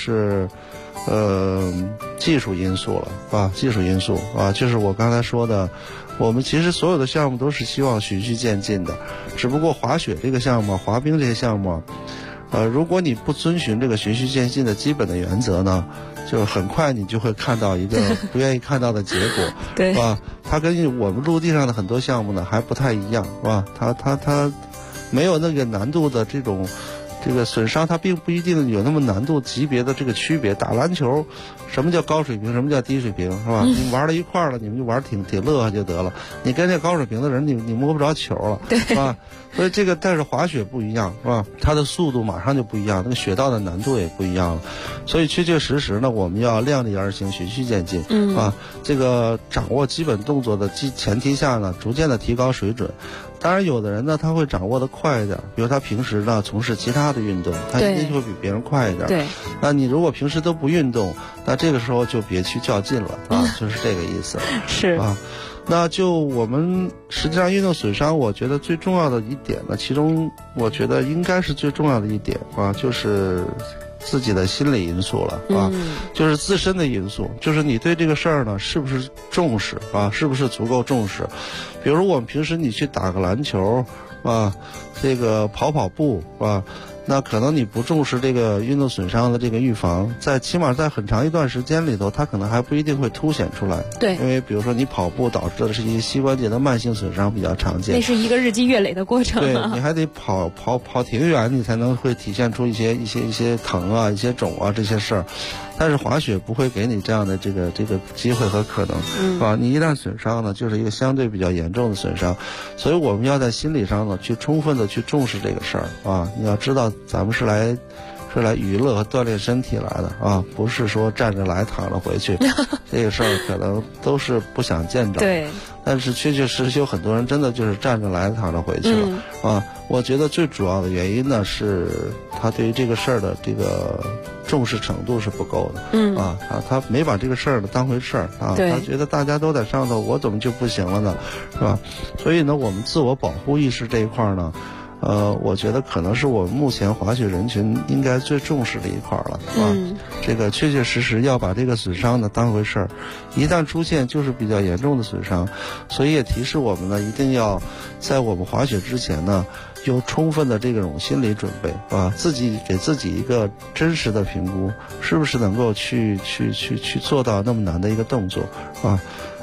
技术因素了啊，技术因素啊，就是我刚才说的，我们其实所有的项目都是希望循序渐进的，只不过滑雪这个项目、滑冰这些项目，如果你不遵循这个循序渐进的基本的原则呢，就很快你就会看到一个不愿意看到的结果， 对， 是吧？它跟我们陆地上的很多项目呢还不太一样，是吧？它没有那个难度的这个损伤，它并不一定有那么难度级别的这个区别。打篮球，什么叫高水平，什么叫低水平，是吧？你玩到一块儿了，你们就玩挺乐呵就得了。你跟那高水平的人，你摸不着球了，是吧？所以这个，但是滑雪不一样，是吧？它的速度马上就不一样，那个雪道的难度也不一样了。所以确实呢，我们要量力而行，循序渐进，啊，这个掌握基本动作的前提下呢，逐渐的提高水准。当然，有的人呢，他会掌握的快一点，比如他平时呢从事其他的运动，他一定会比别人快一点。 对， 那你如果平时都不运动，那这个时候就别去较劲了啊，就是这个意思。 是啊，那就我们实际上运动损伤，我觉得最重要的一点呢，其中我觉得应该是最重要的一点啊，就是自己的心理因素了啊，就是自身的因素，就是你对这个事儿呢是不是重视啊，是不是足够重视？比如我们平时你去打个篮球啊，这个跑步啊，那可能你不重视这个运动损伤的这个预防，起码在很长一段时间里头，它可能还不一定会凸显出来。 对， 因为比如说你跑步导致的是一些膝关节的慢性损伤比较常见， 那是一个日积月累的过程。 对，你还得跑挺远，你才能会体现出一些疼啊、一些肿啊这些事儿。但是滑雪不会给你这样的这个机会和可能，啊，你一旦损伤呢，就是一个相对比较严重的损伤，所以我们要在心理上呢去充分的去重视这个事儿啊。你要知道，咱们是来娱乐和锻炼身体来的啊，不是说站着来躺着回去，这个事儿可能都是不想见着。 对。 但是确实有很多人真的就是站着来躺着回去了，啊，我觉得最主要的原因呢是他对于这个事儿的这个重视程度是不够的，啊，他没把这个事儿呢当回事儿啊，他觉得大家都在上头，我怎么就不行了呢，是吧？所以呢，我们自我保护意识这一块呢，我觉得可能是我们目前滑雪人群应该最重视的一块了，啊，这个确实要把这个损伤呢当回事儿，一旦出现就是比较严重的损伤，所以也提示我们呢，一定要在我们滑雪之前呢，有充分的这种心理准备啊，给自己一个真实的评估，是不是能够去做到那么难的一个动作啊？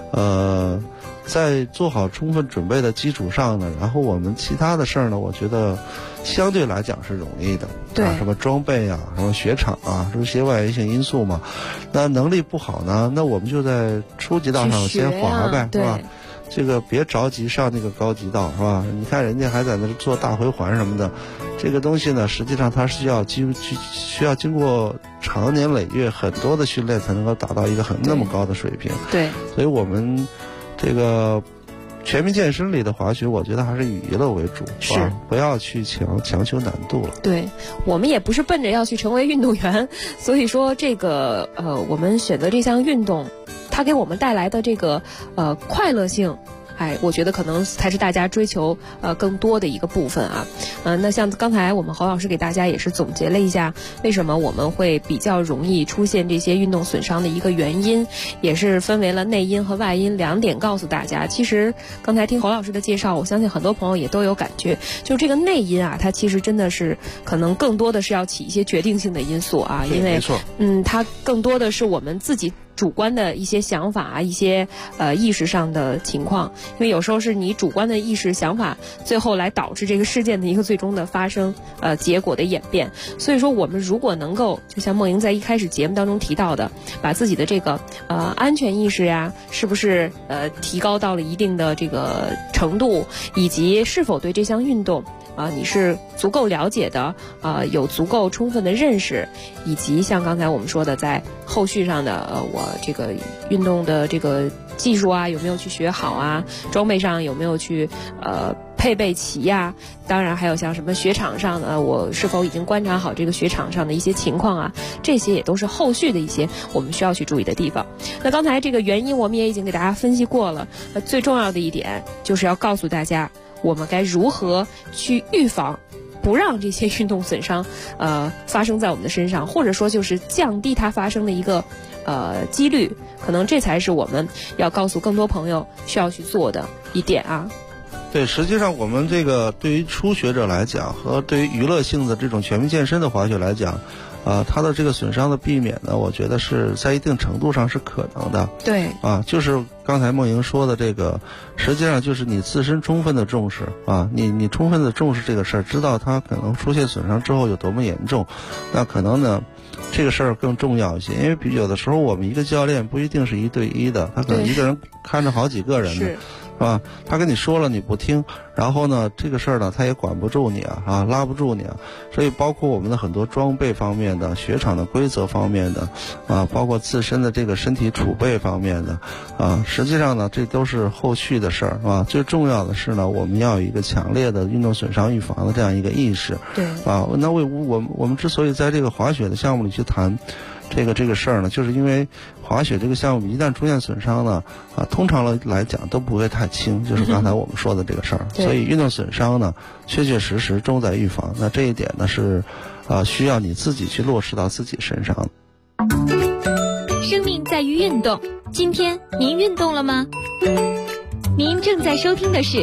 在做好充分准备的基础上呢，然后我们其他的事儿呢，我觉得相对来讲是容易的。 对， 什么装备啊，什么雪场啊，这些外围性因素嘛。那能力不好呢，那我们就在初级道上先滑呗，是吧？这个别着急上那个高级道，是吧？你看人家还在那做大回环什么的，这个东西呢，实际上它是需要经过长年累月很多的训练才能够达到一个那么高的水平。 对， 所以我们这个全民健身里的滑雪，我觉得还是以娱乐为主， 是不要去强求难度了。 对，我们也不是奔着要去成为运动员，所以说这个我们选择这项运动，它给我们带来的这个快乐性，我觉得可能才是大家追求更多的一个部分啊。那像刚才我们侯老师给大家也是总结了一下，为什么我们会比较容易出现这些运动损伤的一个原因，也是分为了内因和外因2点告诉大家。其实刚才听侯老师的介绍，我相信很多朋友也都有感觉，就这个内因啊，它其实真的是可能更多的是要起一些决定性的因素啊，因为它更多的是我们自己主观的一些想法啊，一些意识上的情况，因为有时候是你主观的意识想法，最后来导致这个事件的一个最终的发生，结果的演变。所以说，我们如果能够，就像梦莹在一开始节目当中提到的，把自己的这个安全意识呀，是不是提高到了一定的这个程度，以及是否对这项运动你是足够了解的，有足够充分的认识，以及像刚才我们说的，在后续上的我这个运动的这个技术啊，有没有去学好啊？装备上有没有去配备齐呀？当然还有像什么雪场上的，我是否已经观察好这个雪场上的一些情况啊？这些也都是后续的一些我们需要去注意的地方。那刚才这个原因我们也已经给大家分析过了，最重要的一点就是要告诉大家，我们该如何去预防，不让这些运动损伤发生在我们的身上，或者说就是降低它发生的一个几率，可能这才是我们要告诉更多朋友需要去做的一点啊。 对，实际上我们这个对于初学者来讲，和对于娱乐性的这种全民健身的滑雪来讲，它的这个损伤的避免呢，我觉得是在一定程度上是可能的。 对， 就是刚才梦莹说的这个，实际上就是你自身充分的重视你充分的重视这个事儿，知道它可能出现损伤之后有多么严重，那可能呢这个事儿更重要一些，因为有的时候我们一个教练不一定是1对1的，他可能一个人看着好几个人的。是吧？他跟你说了你不听，然后呢，这个事儿呢，他也管不住你拉不住你所以包括我们的很多装备方面的、雪场的规则方面的包括自身的这个身体储备方面的实际上呢，这都是后续的事儿最重要的是呢，我们要有一个强烈的运动损伤预防的这样一个意识。 对那我们之所以在这个滑雪的项目里去谈这个事儿呢，就是因为滑雪这个项目一旦出现损伤呢通常来讲都不会太轻，就是刚才我们说的这个事儿所以运动损伤呢确实重在预防，那这一点呢是需要你自己去落实到自己身上。 生命在于运动，今天您运动了吗？您正在收听的是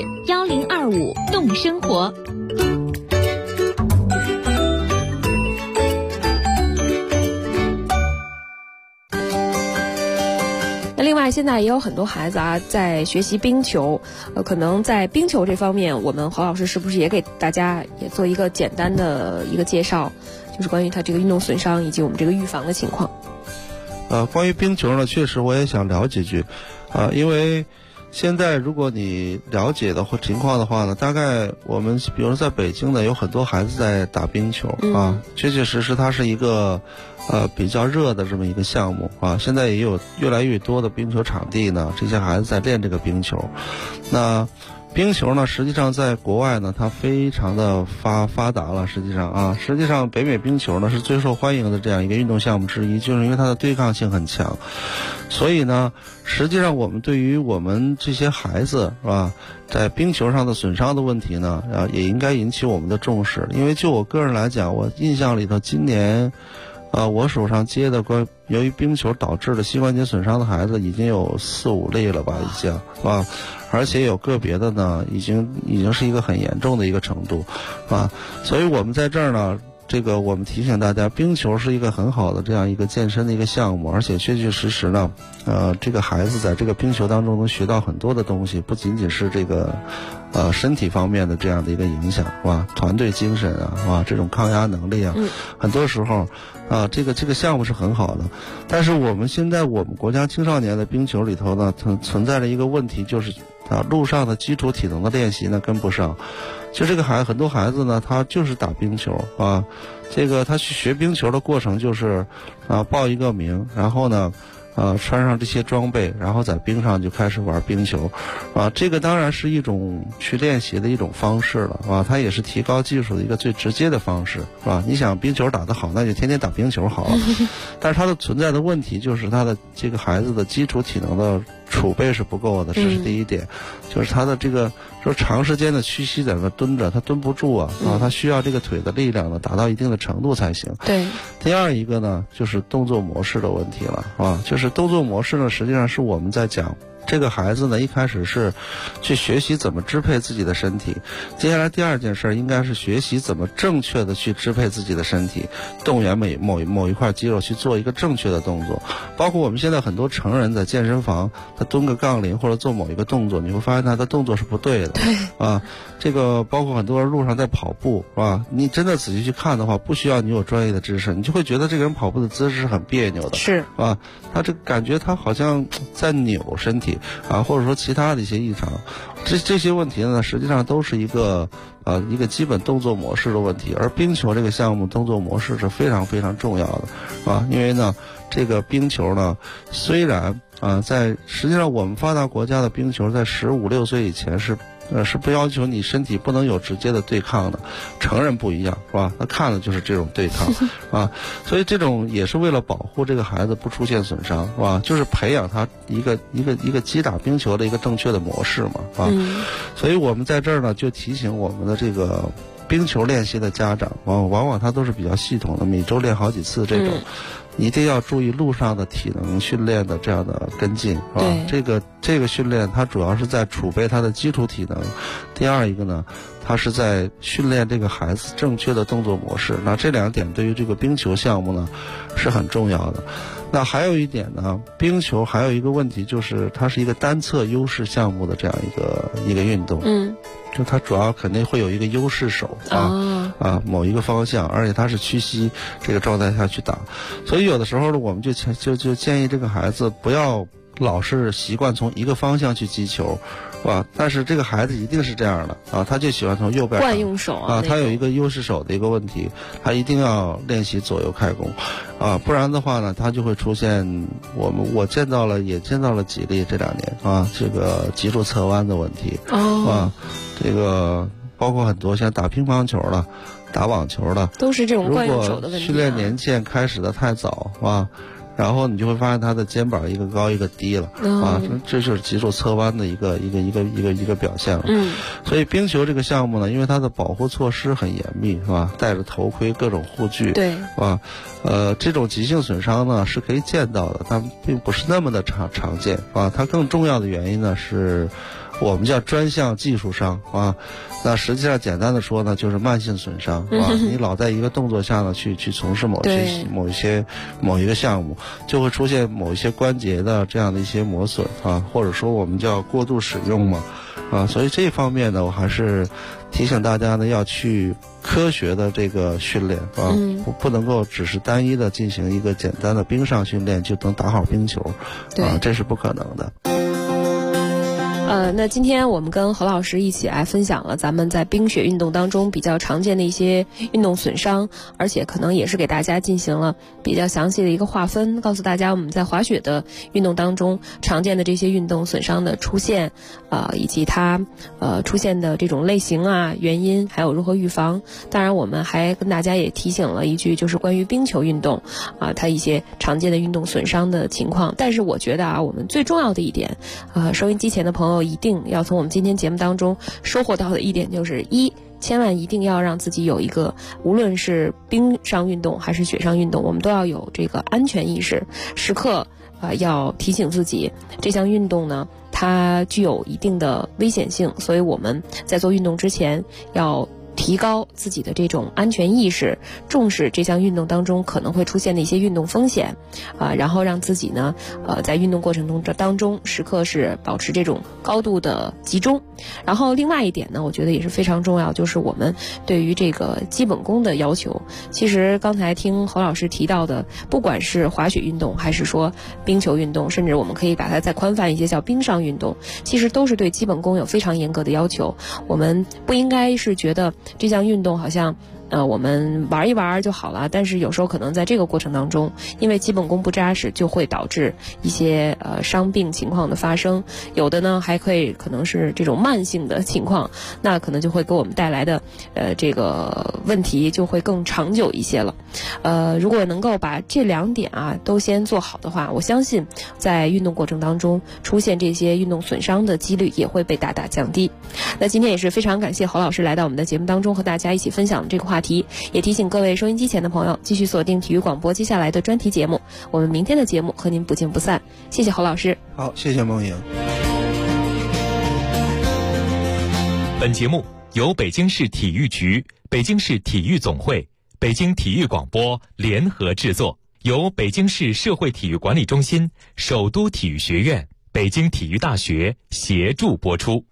1025动生活。 另外，现在也有很多孩子在学习冰球，可能在冰球这方面，我们侯老师是不是也给大家也做一个简单的一个介绍，就是关于他这个运动损伤以及我们这个预防的情况？ 关于冰球呢，确实我也想聊几句，因为现在如果你了解的情况的话呢，大概我们比如说在北京呢，有很多孩子在打冰球确实它是一个比较热的这么一个项目现在也有越来越多的冰球场地呢，这些孩子在练这个冰球。那冰球呢，实际上在国外呢，它非常的发达了。实际上北美冰球呢是最受欢迎的这样一个运动项目之一，就是因为它的对抗性很强。所以呢，实际上我们对于我们这些孩子在冰球上的损伤的问题呢，也应该引起我们的重视。因为就我个人来讲，我印象里头今年我手上接的由于冰球导致的膝关节损伤的孩子已经有4-5例了吧，已经而且有个别的呢，已经是一个很严重的一个程度所以我们在这儿呢， 这个我们提醒大家，冰球是一个很好的这样一个健身的一个项目，而且确确实实呢，这个孩子在这个冰球当中能学到很多的东西，不仅仅是这个身体方面的这样的一个影响，是吧？团队精神啊，是吧？这种抗压能力啊，很多时候这个项目是很好的。但是我们现在我们国家青少年的冰球里头呢，存在着一个问题，就是路上的基础体能的练习呢跟不上。就这个很多孩子呢，他就是打冰球啊，这个他去学冰球的过程就是报一个名，然后呢穿上这些装备，然后在冰上就开始玩冰球，这个当然是一种去练习的一种方式了，它也是提高技术的一个最直接的方式，是吧？你想冰球打得好，那就天天打冰球好了。但是它的存在的问题就是他的这个孩子的基础体能的储备是不够的，这是第一点，就是他的这个说长时间的屈膝在那蹲着，他蹲不住啊，他需要这个腿的力量呢达到一定的程度才行。 对。 第二一个呢，就是动作模式的问题了，是吧？就是动作模式呢，实际上是我们在讲这个孩子呢，一开始是去学习怎么支配自己的身体，接下来第二件事应该是学习怎么正确的去支配自己的身体，动员某一块肌肉去做一个正确的动作。包括我们现在很多成人在健身房，他蹲个杠铃或者做某一个动作，你会发现他的动作是不对的。对这个包括很多人路上在跑步，是吧？你真的仔细去看的话，不需要你有专业的知识，你就会觉得这个人跑步的姿势是很别扭的， 是吧？他这感觉他好像在扭身体或者说其他的一些异常，这些问题呢，实际上都是一个基本动作模式的问题。而冰球这个项目动作模式是非常非常重要的，因为呢，这个冰球呢，虽然实际上我们发达国家的冰球在15、16岁以前是不要求你身体不能有直接的对抗的，成人不一样，是吧？他看的就是这种对抗所以这种也是为了保护这个孩子不出现损伤，是吧？就是培养他一个击打冰球的一个正确的模式嘛，所以我们在这儿呢就提醒我们的这个冰球练习的家长，往往他都是比较系统的，每周练好几次这种。一定要注意路上的体能训练的这样的跟进，是吧？这个训练它主要是在储备他的基础体能。第二一个呢，它是在训练这个孩子正确的动作模式。那这两点对于这个冰球项目呢是很重要的。那还有一点呢，冰球还有一个问题就是它是一个单侧优势项目的这样一个运动。就它主要肯定会有一个优势手某一个方向，而且它是屈膝这个状态下去打，所以有的时候呢，我们就建议这个孩子不要老是习惯从一个方向去击球，是吧？但是这个孩子一定是这样的他就喜欢从右边惯用手他有一个优势手的一个问题，他一定要练习左右开弓不然的话呢，他就会出现我见到了几例这2年这个脊柱侧弯的问题这个包括很多像打乒乓球的、打网球的， 都是这种惯用手的问题。 如果训练年限开始的太早然后你就会发现他的肩膀一个高一个低了这就是脊柱侧弯的一个表现了。所以冰球这个项目呢，因为它的保护措施很严密，是吧？戴着头盔，各种护具， 对， 是吧？这种急性损伤呢是可以见到的，但并不是那么的常见它更重要的原因呢是我们叫专项技术伤那实际上简单的说呢，就是慢性损伤你老在一个动作下呢去从事某一个项目，就会出现某一些关节的这样的一些磨损或者说我们叫过度使用嘛所以这方面呢，我还是提醒大家呢要去科学的这个训练不能够只是单一的进行一个简单的冰上训练就能打好冰球这是不可能的。 那今天我们跟何老师一起来分享了咱们在冰雪运动当中比较常见的一些运动损伤，而且可能也是给大家进行了比较详细的一个划分，告诉大家我们在滑雪的运动当中常见的这些运动损伤的出现以及它出现的这种类型原因，还有如何预防。当然我们还跟大家也提醒了一句，就是关于冰球运动它一些常见的运动损伤的情况。但是我觉得我们最重要的一点收音机前的朋友一定要从我们今天节目当中收获到的一点就是千万一定要让自己有一个，无论是冰上运动还是雪上运动，我们都要有这个安全意识，时刻要提醒自己这项运动呢它具有一定的危险性，所以我们在做运动之前要提高自己的这种安全意识，重视这项运动当中可能会出现的一些运动风险，然后让自己呢，在运动过程当中时刻是保持这种高度的集中。然后另外一点呢，我觉得也是非常重要，就是我们对于这个基本功的要求。其实刚才听侯老师提到的，不管是滑雪运动，还是说冰球运动，甚至我们可以把它再宽泛一些叫冰上运动，其实都是对基本功有非常严格的要求。我们不应该是觉得这项运动好像我们玩一玩就好了，但是有时候可能在这个过程当中，因为基本功不扎实，就会导致一些伤病情况的发生。有的呢还可能是这种慢性的情况，那可能就会给我们带来的这个问题就会更长久一些了。如果能够把这2点都先做好的话，我相信在运动过程当中出现这些运动损伤的几率也会被大大降低。那今天也是非常感谢侯老师来到我们的节目当中，和大家一起分享这个话题，也提醒各位收音机前的朋友继续锁定体育广播接下来的专题节目，我们明天的节目和您不见不散。谢谢侯老师。 好，谢谢梦莹。 本节目由北京市体育局、北京市体育总会、北京体育广播联合制作，由北京市社会体育管理中心、首都体育学院、北京体育大学协助播出。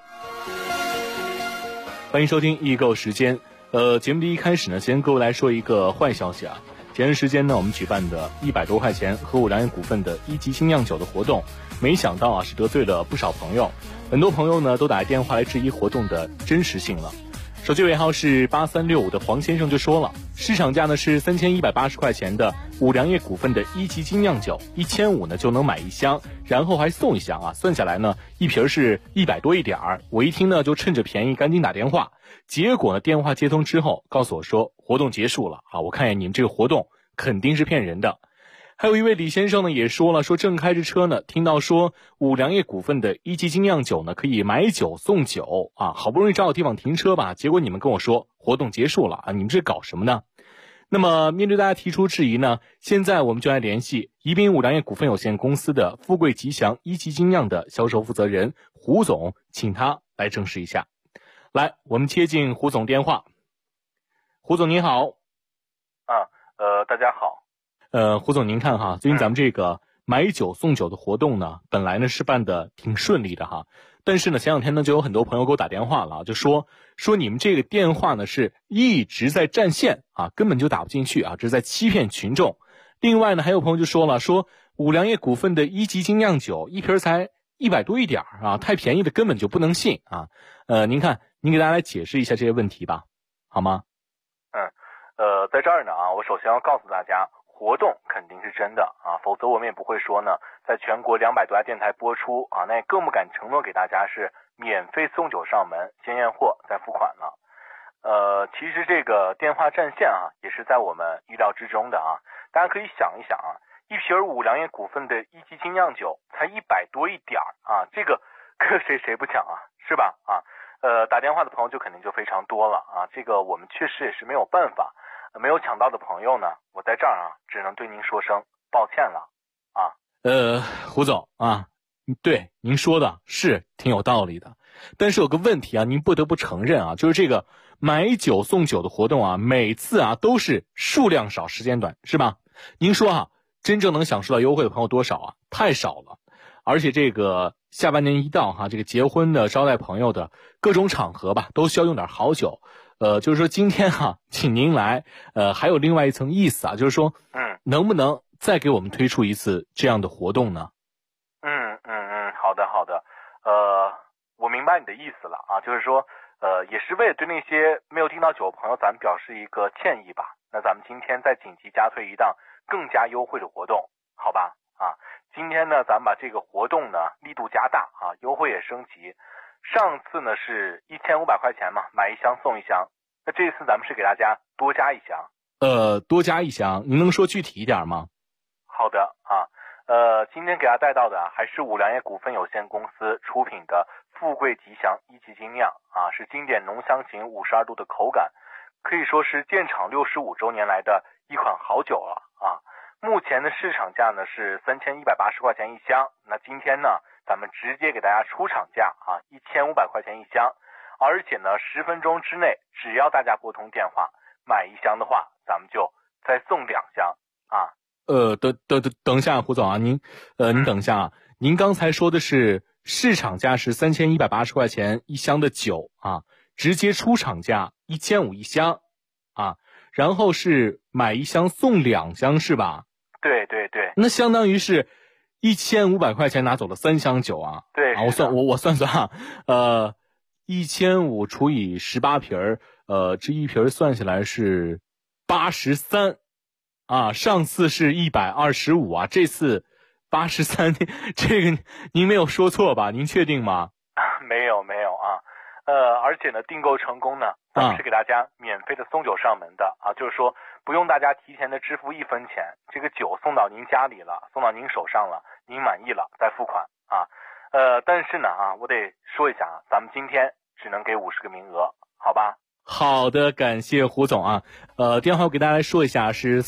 欢迎收听易购时间。节目的一开始呢，先跟各位来说一个坏消息啊。前段时间呢，我们举办的100多块钱和5粮液股份的1级精酿酒的活动，没想到是得罪了不少朋友。很多朋友呢都打来电话来质疑活动的真实性了。手机尾号是8365的黄先生就说了，市场价呢是3180块钱的5粮液股份的1级精酿酒，1500呢就能买1箱，然后还送1箱啊，算下来呢一瓶是100多一点儿。我一听呢就趁着便宜赶紧打电话，结果呢电话接通之后告诉我说活动结束了啊，我看见你们这个活动肯定是骗人的。还有一位李先生呢也说了，说正开着车呢，听到说5粮液股份的1级精酿酒呢可以买酒送酒啊，好不容易找到地方停车吧，结果你们跟我说活动结束了啊，你们这搞什么呢？那么面对大家提出质疑呢，现在我们就来联系宜宾5粮液股份有限公司的富贵吉祥1级精酿的销售负责人胡总，请他来证实一下。来，我们接进胡总电话。胡总您好。 大家好。 胡总您看哈，最近咱们这个买酒送酒的活动呢，本来呢是办的挺顺利的哈，但是呢前2天呢就有很多朋友给我打电话了，就说你们这个电话呢是一直在占线啊，根本就打不进去啊，这是在欺骗群众。另外呢还有朋友就说了，说5粮液股份的1级精酿酒一瓶才100多一点啊，太便宜的根本就不能信啊。您看您给大家来解释一下这些问题吧，好吗？ 在这儿呢我首先要告诉大家，活动肯定是真的啊，否则我们也不会说呢在全国200多家电台播出啊，那也更不敢承诺给大家是免费送酒上门，先验货再付款了。其实这个电话占线也是在我们预料之中的啊。大家可以想一想一瓶5粮液股份的1级精酿酒才100多一点啊，这个谁不抢啊，是吧？打电话的朋友就肯定就非常多了啊，这个我们确实也是没有办法。没有抢到的朋友呢，我在这儿只能对您说声抱歉了啊。 胡总啊，对您说的是挺有道理的，但是有个问题您不得不承认就是这个买酒送酒的活动每次都是数量少时间短，是吧？您说真正能享受到优惠的朋友多少太少了。而且这个下半年一到这个结婚的招待朋友的各种场合吧，都需要用点好酒。就是说今天请您来，还有另外一层意思就是说，能不能再给我们推出一次这样的活动呢？ 好的，我明白你的意思了就是说，也是为了对那些没有订到酒的朋友，咱们表示一个歉意吧。那咱们今天再紧急加推一档更加优惠的活动，好吧？今天呢，咱们把这个活动呢力度加大优惠也升级。上次呢是1500块钱嘛，买1箱送1箱。那这次咱们是给大家多加1箱。 多加1箱，您能说具体一点吗？ 好的今天给大家带到的还是5粮液股份有限公司出品的富贵吉祥1级精酿是经典浓香型52度的口感，可以说是建厂65周年来的一款好酒了目前的市场价呢是3180块钱1箱，那今天呢咱们直接给大家出厂价1500块钱1箱， 而且呢10分钟之内，只要大家拨通电话买1箱的话，咱们就再送2箱啊。 等一下，胡总啊，您等一下啊，您刚才说的是市场价是3180块钱1箱的酒啊，直接出厂价1500一箱啊，然后是买1箱送2箱是吧？ 对对对， 那相当于是1500块钱拿走了3箱酒啊。 对啊，我算啊，1500除以18瓶这一瓶算下来是83啊，上次是125啊，这次83，这个您没有说错吧？您确定吗？ 没有啊，而且呢，订购成功呢，咱们是给大家免费的送酒上门的啊，就是说不用大家提前的支付1分钱，这个酒送到您家里了，送到您手上了，您满意了再付款啊。但是呢啊，我得说一下啊，咱们今天只能给50个名额，好吧？ 好的，感谢胡总啊。电话我给大家来说一下，是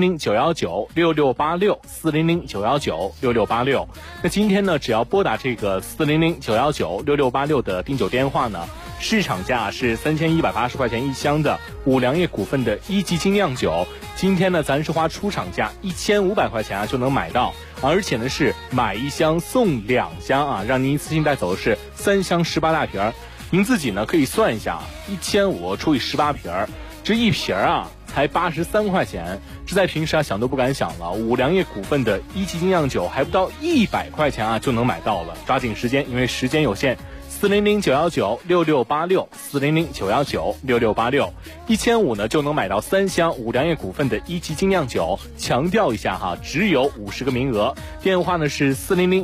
400-919-6686，400-919-6686。那今天呢，只要拨打这个400-919-6686的订酒电话呢，市场价是3180块钱1箱的五粮液股份的1级精酿酒，今天呢，咱是花出厂价1500块钱啊就能买到，而且呢是买1箱送2箱啊，让您一次性带走的是3箱18大瓶。您自己呢可以算一下，1500除以18瓶，这一瓶啊才83块钱，这在平时啊想都不敢想了。五粮液股份的1级精酿酒还不到100块钱啊就能买到了，抓紧时间，因为时间有限。400-919-6686，400-919-6686，1500呢就能买到3箱五粮液股份的1级精酿酒。强调一下哈，只有50个名额。电话呢是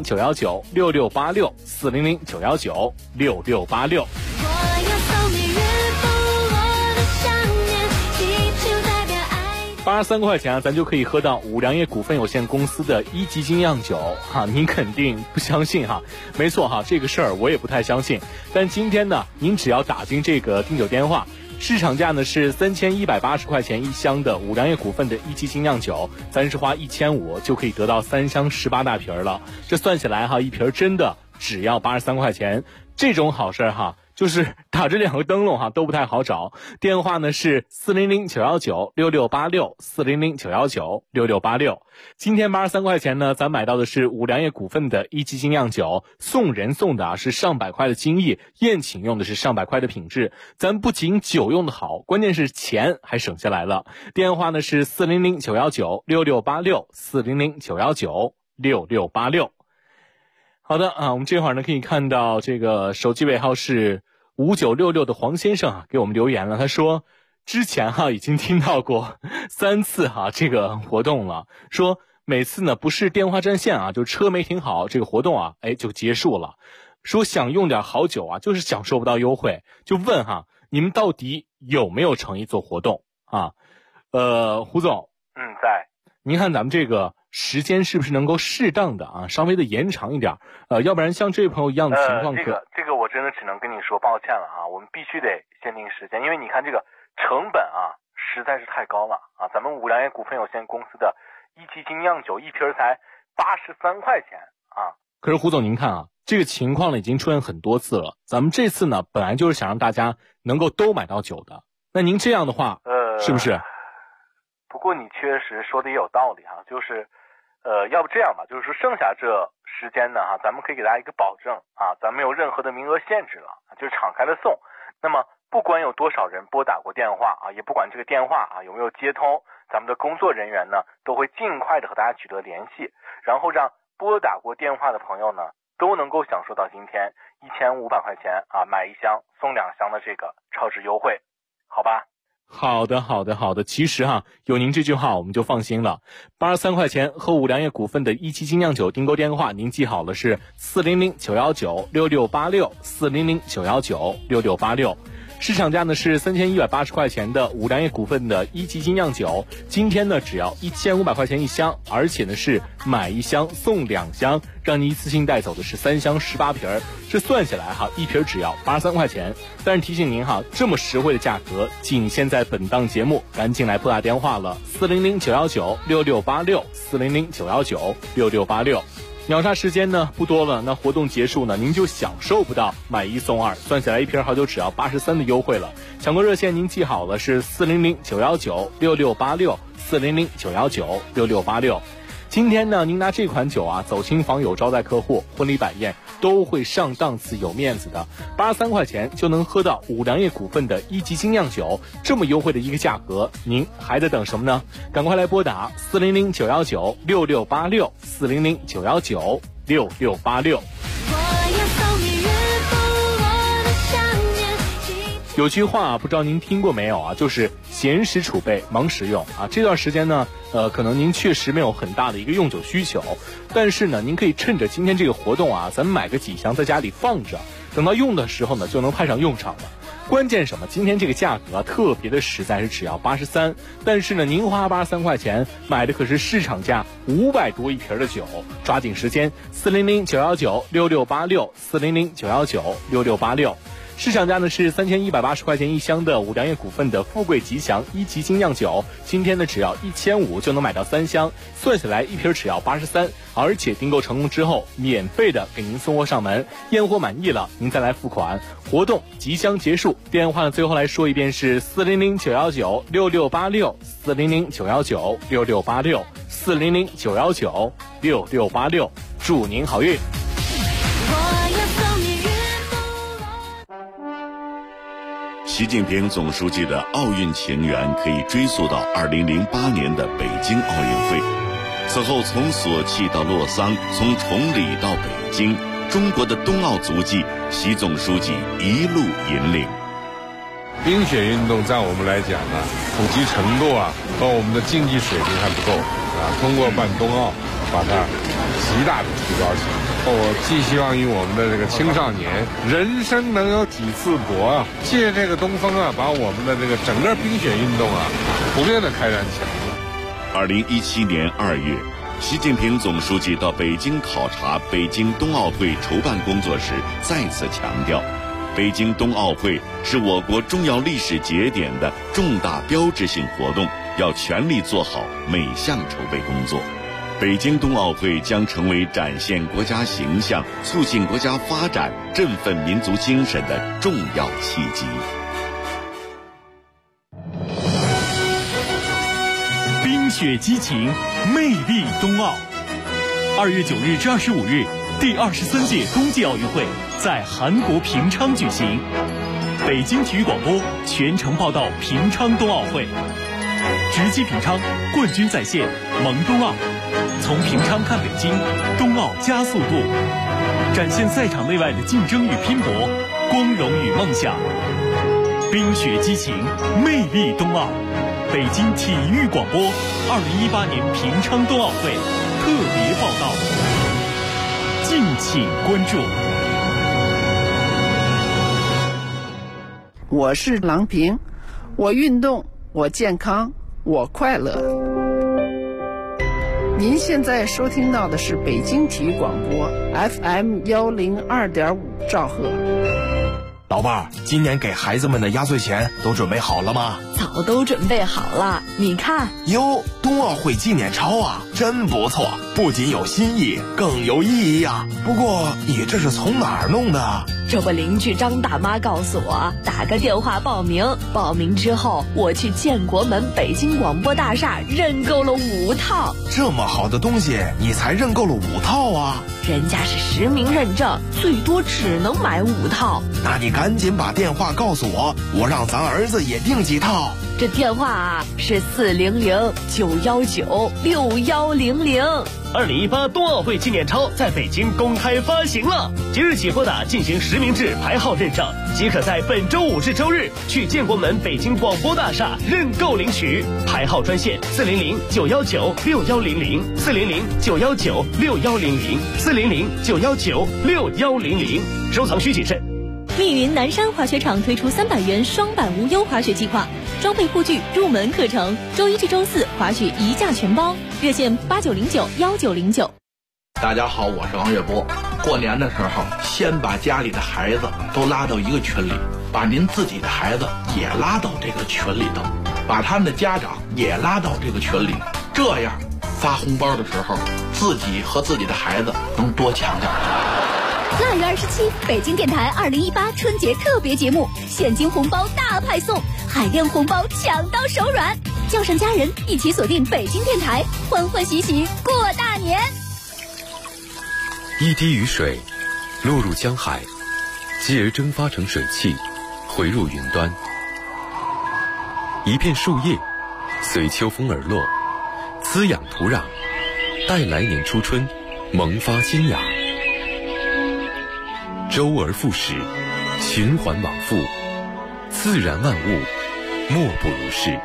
400-919-6686，400-919-6686。83块钱啊，咱就可以喝到五粮液股份有限公司的1级精酿酒哈，您肯定不相信哈？没错哈，这个事儿我也不太相信。但今天呢，您只要打进这个订酒电话，市场价呢是3180块钱1箱的五粮液股份的1级精酿酒，咱是花1500就可以得到3箱18大瓶了。这算起来哈，一瓶真的只要83块钱，这种好事哈。就是打这2个灯笼哈都不太好找，电话呢是400-919-6686，400-919-6686。今天83块钱呢，咱买到的是五粮液股份的1级精酿酒，送人送的是上百块的精益，宴请用的是上百块的品质，咱不仅酒用的好，关键是钱还省下来了。电话呢是400-919-6686，400-919-6686。好的啊，我们这会儿呢可以看到这个手机尾号是5966的黄先生啊给我们留言了，他说之前已经听到过3次这个活动了，说每次呢不是电话占线就车没停好，这个活动就结束了，说想用点好酒就是享受不到优惠，就问你们到底有没有诚意做活动啊？胡总， 在。 您看咱们这个时间是不是能够适当的稍微的延长一点？要不然像这位朋友一样的情况这个我真的只能跟你说抱歉了我们必须得限定时间，因为你看这个成本实在是太高了咱们五粮液股份有限公司的1级精酿酒一瓶才83块钱可是胡总您看这个情况呢已经出现很多次了，咱们这次呢本来就是想让大家能够都买到酒的，那您这样的话是不是？ 不过你确实说的也有道理就是要不这样吧，就是说剩下这时间呢咱们可以给大家一个保证咱没有任何的名额限制了，就是敞开的送。那么不管有多少人拨打过电话也不管这个电话有没有接通，咱们的工作人员呢都会尽快的和大家取得联系，然后让拨打过电话的朋友呢都能够享受到今天1500块钱买1箱送2箱的这个超值优惠，好吧？ 好的，其实有您这句话我们就放心了。83块钱和五粮液股份的1级精酿酒订购电话您记好了，是400-919-6686，400-919-6686。市场价呢是3180块钱的五粮液股份的1级精酿酒，今天呢只要1500块钱1箱，而且呢是买1箱送2箱，让你一次性带走的是3箱18瓶，这算下来一瓶只要83块钱。但是提醒您这么实惠的价格仅限在本档节目，赶紧来拨打电话了，400-919-6686，400-919-6686。 秒杀时间呢不多了，那活动结束呢，您就享受不到买1送2，算下来一瓶好酒只要83的优惠了。抢购热线您记好了，是400-919-6686，400-919-6686。今天呢，您拿这款酒啊走亲访友、招待客户、婚礼摆宴都会上档次、有面子的。83块钱就能喝到五粮液股份的1级精酿酒，这么优惠的一个价格，您还在等什么呢？赶快来拨打400-919-6686，400-919-6686。有句话不知道您听过没有啊，就是闲时储备，忙时用啊。这段时间呢，可能您确实没有很大的一个用酒需求，但是呢，您可以趁着今天这个活动啊，咱们买个几箱在家里放着，等到用的时候呢，就能派上用场了。关键什么？今天这个价格特别的实在，是只要83，但是呢，您花83块钱买的可是市场价500多一瓶的酒，抓紧时间，400-919-6686，400-919-6686。市场价呢是3180块钱一箱的五粮液股份的富贵吉祥1级精酿酒，今天呢只要1500就能买到3箱，算下来一瓶只要83，而且订购成功之后免费的给您送货上门，验货满意了您再来付款。活动即将结束，电话呢最后来说一遍是400-919-6686，400-919-6686，400-919-6686，祝您好运。 习近平总书记的奥运情缘可以追溯到2008年的北京奥运会，此后从索契到洛桑，从崇礼到北京，中国的冬奥足迹，习总书记一路引领。 冰雪运动在我们来讲呢，普及程度啊和我们的竞技水平还不够啊，通过办冬奥把它极大的提高起来。我寄希望于我们的这个青少年，人生能有几次搏啊！借这个东风啊，把我们的这个整个冰雪运动啊，普遍的开展起来。 2017年2月，习近平总书记到北京考察北京冬奥会筹办工作时，再次强调，北京冬奥会是我国重要历史节点的重大标志性活动，要全力做好每项筹备工作。北京冬奥会将成为展现国家形象、促进国家发展、振奋民族精神的重要契机。 冰雪激情，魅力冬奥。2月9日至25日，第23届冬季奥运会在韩国平昌举行。北京体育广播全程报道平昌冬奥会，直击平昌，冠军在线，萌冬奥。从平昌看北京，冬奥加速度，展现赛场内外的竞争与拼搏，光荣与梦想。冰雪激情，魅力冬奥。北京体育广播2018年平昌冬奥会特别报道，敬请关注。 我是郎平，我运动，我健康，我快乐。您现在收听到的是北京体育广播 FM102.5兆赫。 老伴儿，今年给孩子们的压岁钱都准备好了吗？ 早都准备好了，你看。 哟，冬奥会纪念钞啊，真不错，不仅有新意，更有意义啊。不过你这是从哪儿弄的？ 这不，邻居张大妈告诉我，打个电话报名，报名之后我去建国门北京广播大厦认购了5套。 这么好的东西，你才认购了5套啊？ 人家是实名认证，最多只能买5套。 那你赶紧把电话告诉我，我让咱儿子也订几套。 这电话啊是400-919-6100。 2018冬奥会纪念钞在北京公开发行了，即日起拨打进行实名制排号认证，即可在本周5至周日去建国门北京广播大厦认购领取。排号专线400-919-6100，400-919-6100，400-919-6100。收藏需谨慎。 密云南山滑雪场推出300元双板无忧滑雪计划，装备护具、入门课程，周1至周4滑雪1价全包。热线8909-1909。 大家好，我是王月波。过年的时候，先把家里的孩子都拉到一个群里，把您自己的孩子也拉到这个群里头，把他们的家长也拉到这个群里，这样发红包的时候，自己和自己的孩子能多抢点。 腊月27，北京电台2018春节特别节目，现金红包大派送，海淀红包抢到手软，叫上家人一起锁定北京电台，欢欢喜喜过大年。 一滴雨水落入江海，继而蒸发成水汽，回入云端。一片树叶随秋风而落，滋养土壤，待来年初春萌发新芽。周而复始，循环往复，自然万物莫不如是。